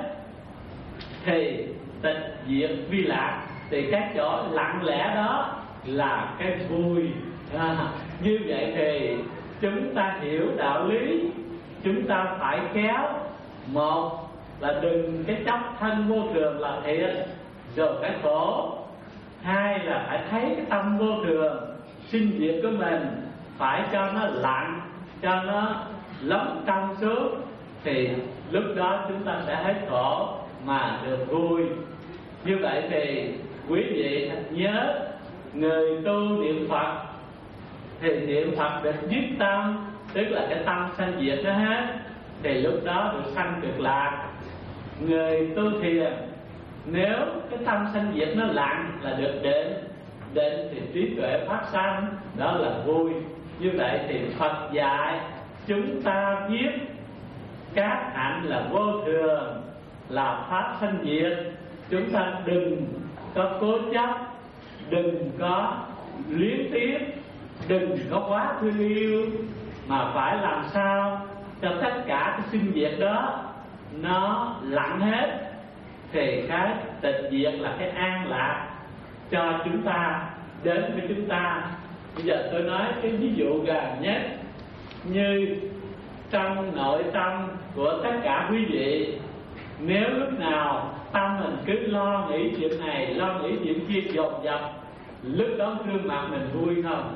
thì tịch diệt vi lạc. Thì các chỗ lặng lẽ đó là cái vui. À, như vậy thì chúng ta hiểu đạo lý, chúng ta phải khéo. Một là đừng cái chấp thân vô thường là thiệt rồi cái khổ. Hai là phải thấy cái tâm vô thường sinh diệt của mình, phải cho nó lặng, cho nó lắng trong suốt, thì lúc đó chúng ta sẽ hết khổ mà được vui. Như vậy thì quý vị nhớ, người tu niệm Phật thì niệm Phật được dứt tâm, tức là cái tâm sanh diệt nó hết, thì lúc đó được sanh cực lạc. Người tu thiền, nếu cái tâm sanh diệt nó lặng là được định, định thì trí tuệ phát sanh, đó là vui. Như vậy thì Phật dạy chúng ta biết các hạnh là vô thường, là pháp sanh diệt. Chúng ta đừng có cố chấp, đừng có luyến tiếc, đừng có quá thương yêu, mà phải làm sao cho tất cả cái sinh diệt đó nó lặng hết, thì cái tịch diệt là cái an lạc cho chúng ta, đến với chúng ta. Bây giờ tôi nói cái ví dụ gần nhất, như trong nội tâm của tất cả quý vị, nếu lúc nào tâm mình cứ lo nghĩ chuyện này, lo nghĩ chuyện kia dồn dập, lúc đó gương mặt mình vui không?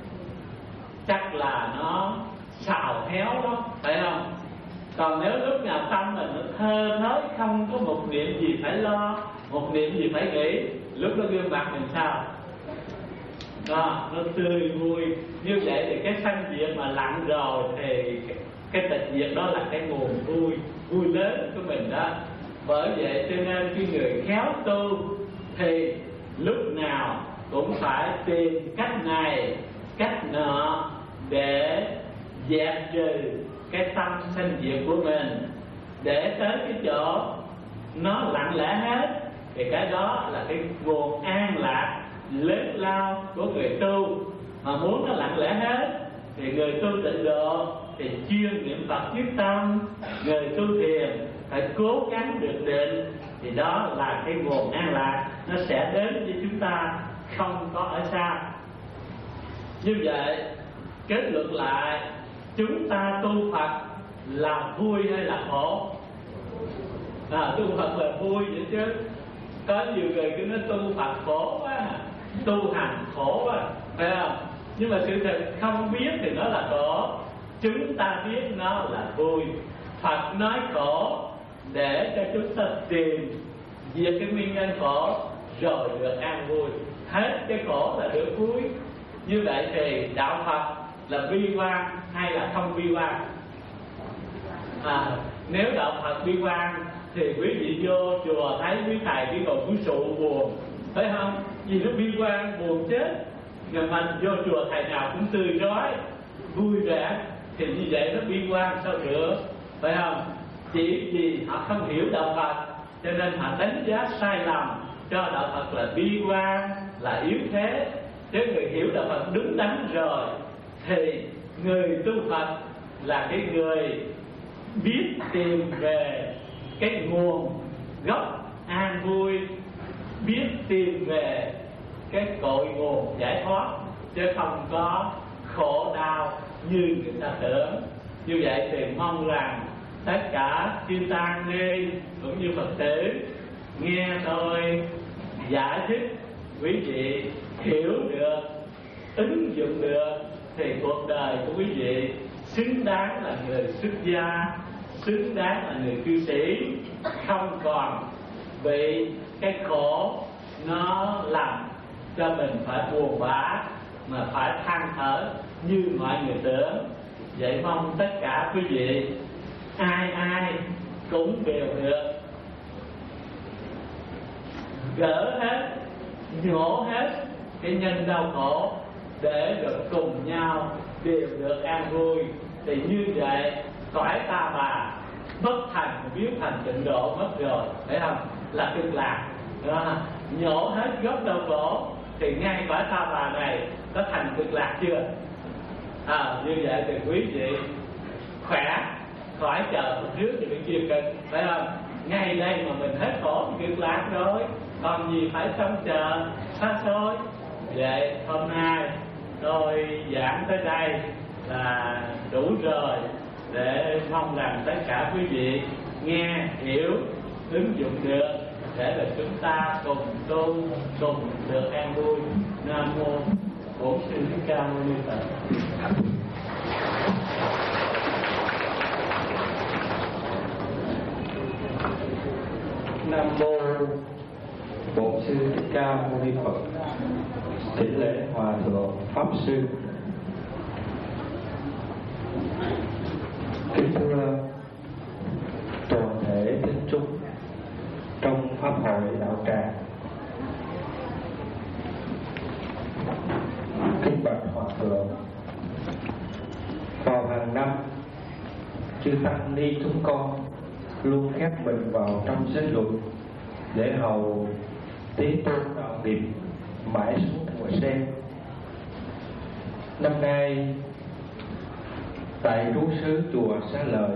Chắc là nó xào héo lắm, phải không? Còn nếu lúc nào tâm mình nó thơ thới, không có một niệm gì phải lo, một niệm gì phải nghĩ, lúc đó gương mặt mình sao? Đó, nó tươi vui. Như vậy thì cái sanh diệt mà lặng rồi thì cái, cái tịch diệt đó là cái nguồn vui, vui lớn của mình đó. Bởi vậy cho nên cái người khéo tu thì lúc nào cũng phải tìm cách này, cách nọ để dẹp trừ cái tâm sanh diệt của mình, để tới cái chỗ nó lặng lẽ hết. Thì cái đó là cái nguồn an lạc lớn lao của người tu. Mà muốn nó lặng lẽ hết thì người tu tịnh độ thì chuyên niệm Phật quyết tâm, người tu thiền phải cố gắng được định, thì đó là cái nguồn an lạc, nó sẽ đến với chúng ta không có ở xa. Như vậy kết luận lại, chúng ta tu Phật là vui hay là khổ? À, tu Phật là vui vậy chứ. Có nhiều người cứ nói tu Phật khổ quá, tu hành khổ quá, phải không? Nhưng mà sự thật không biết thì nó là khổ, chúng ta biết nó là vui. Phật nói khổ để cho chúng ta tìm diệt cái nguyên nhân khổ rồi được an vui. Hết cái khổ là được vui. Như vậy thì đạo Phật là bi quan hay là không bi quan? À, nếu đạo Phật bi quan thì quý vị vô chùa thấy quý thầy đi ngồi cúi sụ buồn, phải không? Vì nó bi quan buồn chết. Người mình vô chùa thầy nào cũng tươi rói vui vẻ, thì như vậy nó bi quan sao được, phải không? Chỉ vì họ không hiểu đạo Phật cho nên họ đánh giá sai lầm, cho đạo Phật là bi quan, là yếu thế. Chứ người hiểu đạo Phật đúng đắn rồi thì người tu Phật là cái người biết tìm về cái nguồn gốc an vui, biết tìm về cái cội nguồn giải thoát, chứ không có khổ đau như người ta tưởng. Như vậy thì mong rằng tất cả chư tăng ni cũng như Phật tử nghe tôi giải thích, quý vị hiểu được, ứng dụng được, thì cuộc đời của quý vị xứng đáng là người xuất gia, xứng đáng là người cư sĩ, không còn bị cái khổ nó làm cho mình phải buồn bã mà phải than thở như mọi người tưởng. Vậy mong tất cả quý vị ai ai cũng đều được gỡ hết, nhổ hết cái nhân đau khổ để được cùng nhau đều được an vui. Thì như vậy cõi ta bà bất thành biến thành tịnh độ mất rồi, phải không? Là cực lạc đó. Nhổ hết gốc đau khổ thì ngay cõi ta bà này có thành cực lạc chưa? À, như vậy thì quý vị khỏe, khỏi chờ một trước thì bên kia cực, phải không? Ngay đây mà mình hết khổ thì cực lạc rồi, còn gì phải trông chờ xa xôi. Vậy hôm nay tôi giảng tới đây là đủ rồi, để mong rằng tất cả quý vị nghe hiểu, ứng dụng được, để là chúng ta cùng tu, cùng được an vui. Nam mô Bổn Sư Thích Ca Mâu Ni Phật. Nam mô Bổn Sư Thích Ca Mâu Ni Phật. Kính lễ Hòa thượng Pháp sư. Kính thưa toàn thể tín chúng trong pháp hội đạo tràng. Kính bạch Hòa thượng, vào hàng năm chư tăng ni chúng con luôn khép mình vào trong giới luật để hầu Thế Tôn đạo nghiệp mãi suốt mùa sen. Năm nay tại trú xứ chùa Xá Lợi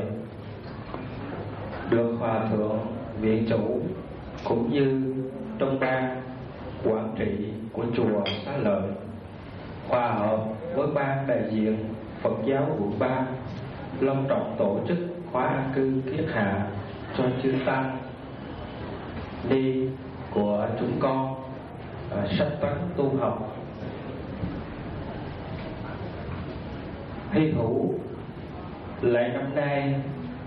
được Hòa thượng viện chủ cũng như trong ban quản trị của chùa Xá Lợi hòa hợp với ban đại diện Phật giáo quận ba long trọng tổ chức khóa an cư kiết hạ cho chư tăng ni của chúng con à, sách tấn tu học. Hy thủ lại năm nay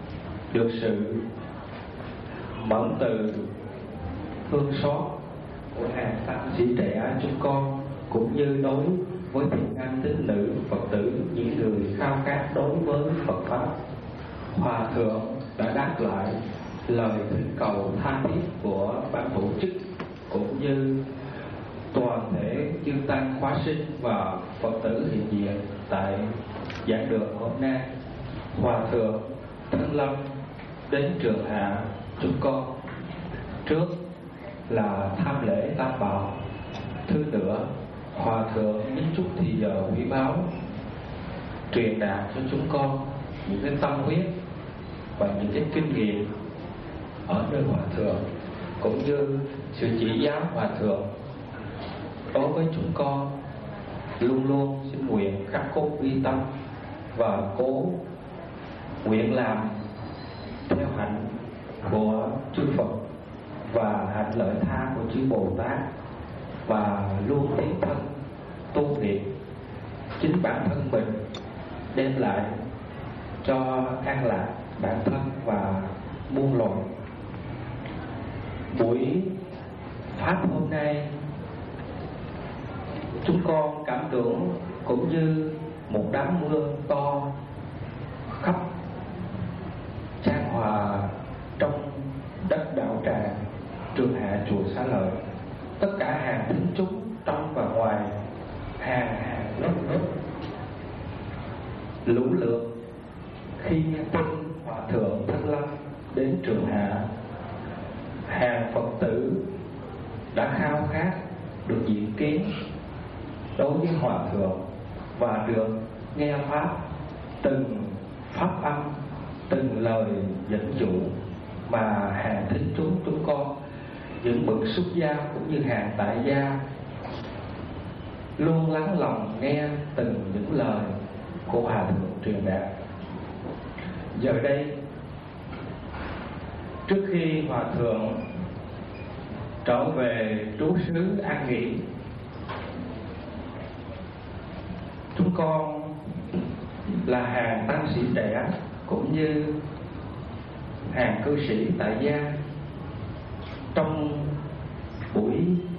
được sự mẫn từ thương xót của hàng tăng sĩ trẻ chúng con, cũng như đối với thiện nam tín nữ Phật tử, những người khao khát đối với Phật pháp. Hòa thượng đã đáp lại lời thỉnh cầu tha thiết của ban tổ chức cũng như toàn thể chư tăng khóa sinh và Phật tử hiện diện tại giảng đường hôm nay. Hòa thượng Thân Lâm đến Trường Hạ chúng con trước là tham lễ tam bảo, thứ nữa Hòa thượng những chút thì giờ quý báu truyền đạt cho chúng con những cái tâm huyết và những cái kinh nghiệm ở nơi Hòa thượng, cũng như sự chỉ giáo Hòa thượng đối với chúng con. Luôn luôn xin nguyện khắc cốt ghi tâm và cố nguyện làm theo hạnh của chư Phật và hạnh lợi tha của chư Bồ Tát, và luôn tiến thân tu nghiệp chính bản thân mình, đem lại cho an lạc bản thân và muôn loài. Buổi pháp hôm nay chúng con cảm tưởng cũng như một đám mưa to khắp chan hòa trong đất đạo tràng Trường Hạ chùa Xá Lợi. Tất cả hàng thính chúng trong và ngoài, hàng hàng lớp lớp lũ lượt khi nghe tin Hòa thượng Thân Lâm đến Trường Hạ. Hàng Phật tử đã khao khát được diện kiến đối với Hòa thượng và được nghe pháp, từng pháp âm, từng lời dẫn dụ mà hàng thính chúng chúng con, những bậc xuất gia cũng như hàng tại gia, luôn lắng lòng nghe từng những lời của Hòa thượng truyền đạt. Giờ đây, trước khi Hòa thượng trở về trú xứ an nghỉ, chúng con là hàng tăng sĩ trẻ cũng như hàng cư sĩ tại gia, trong buổi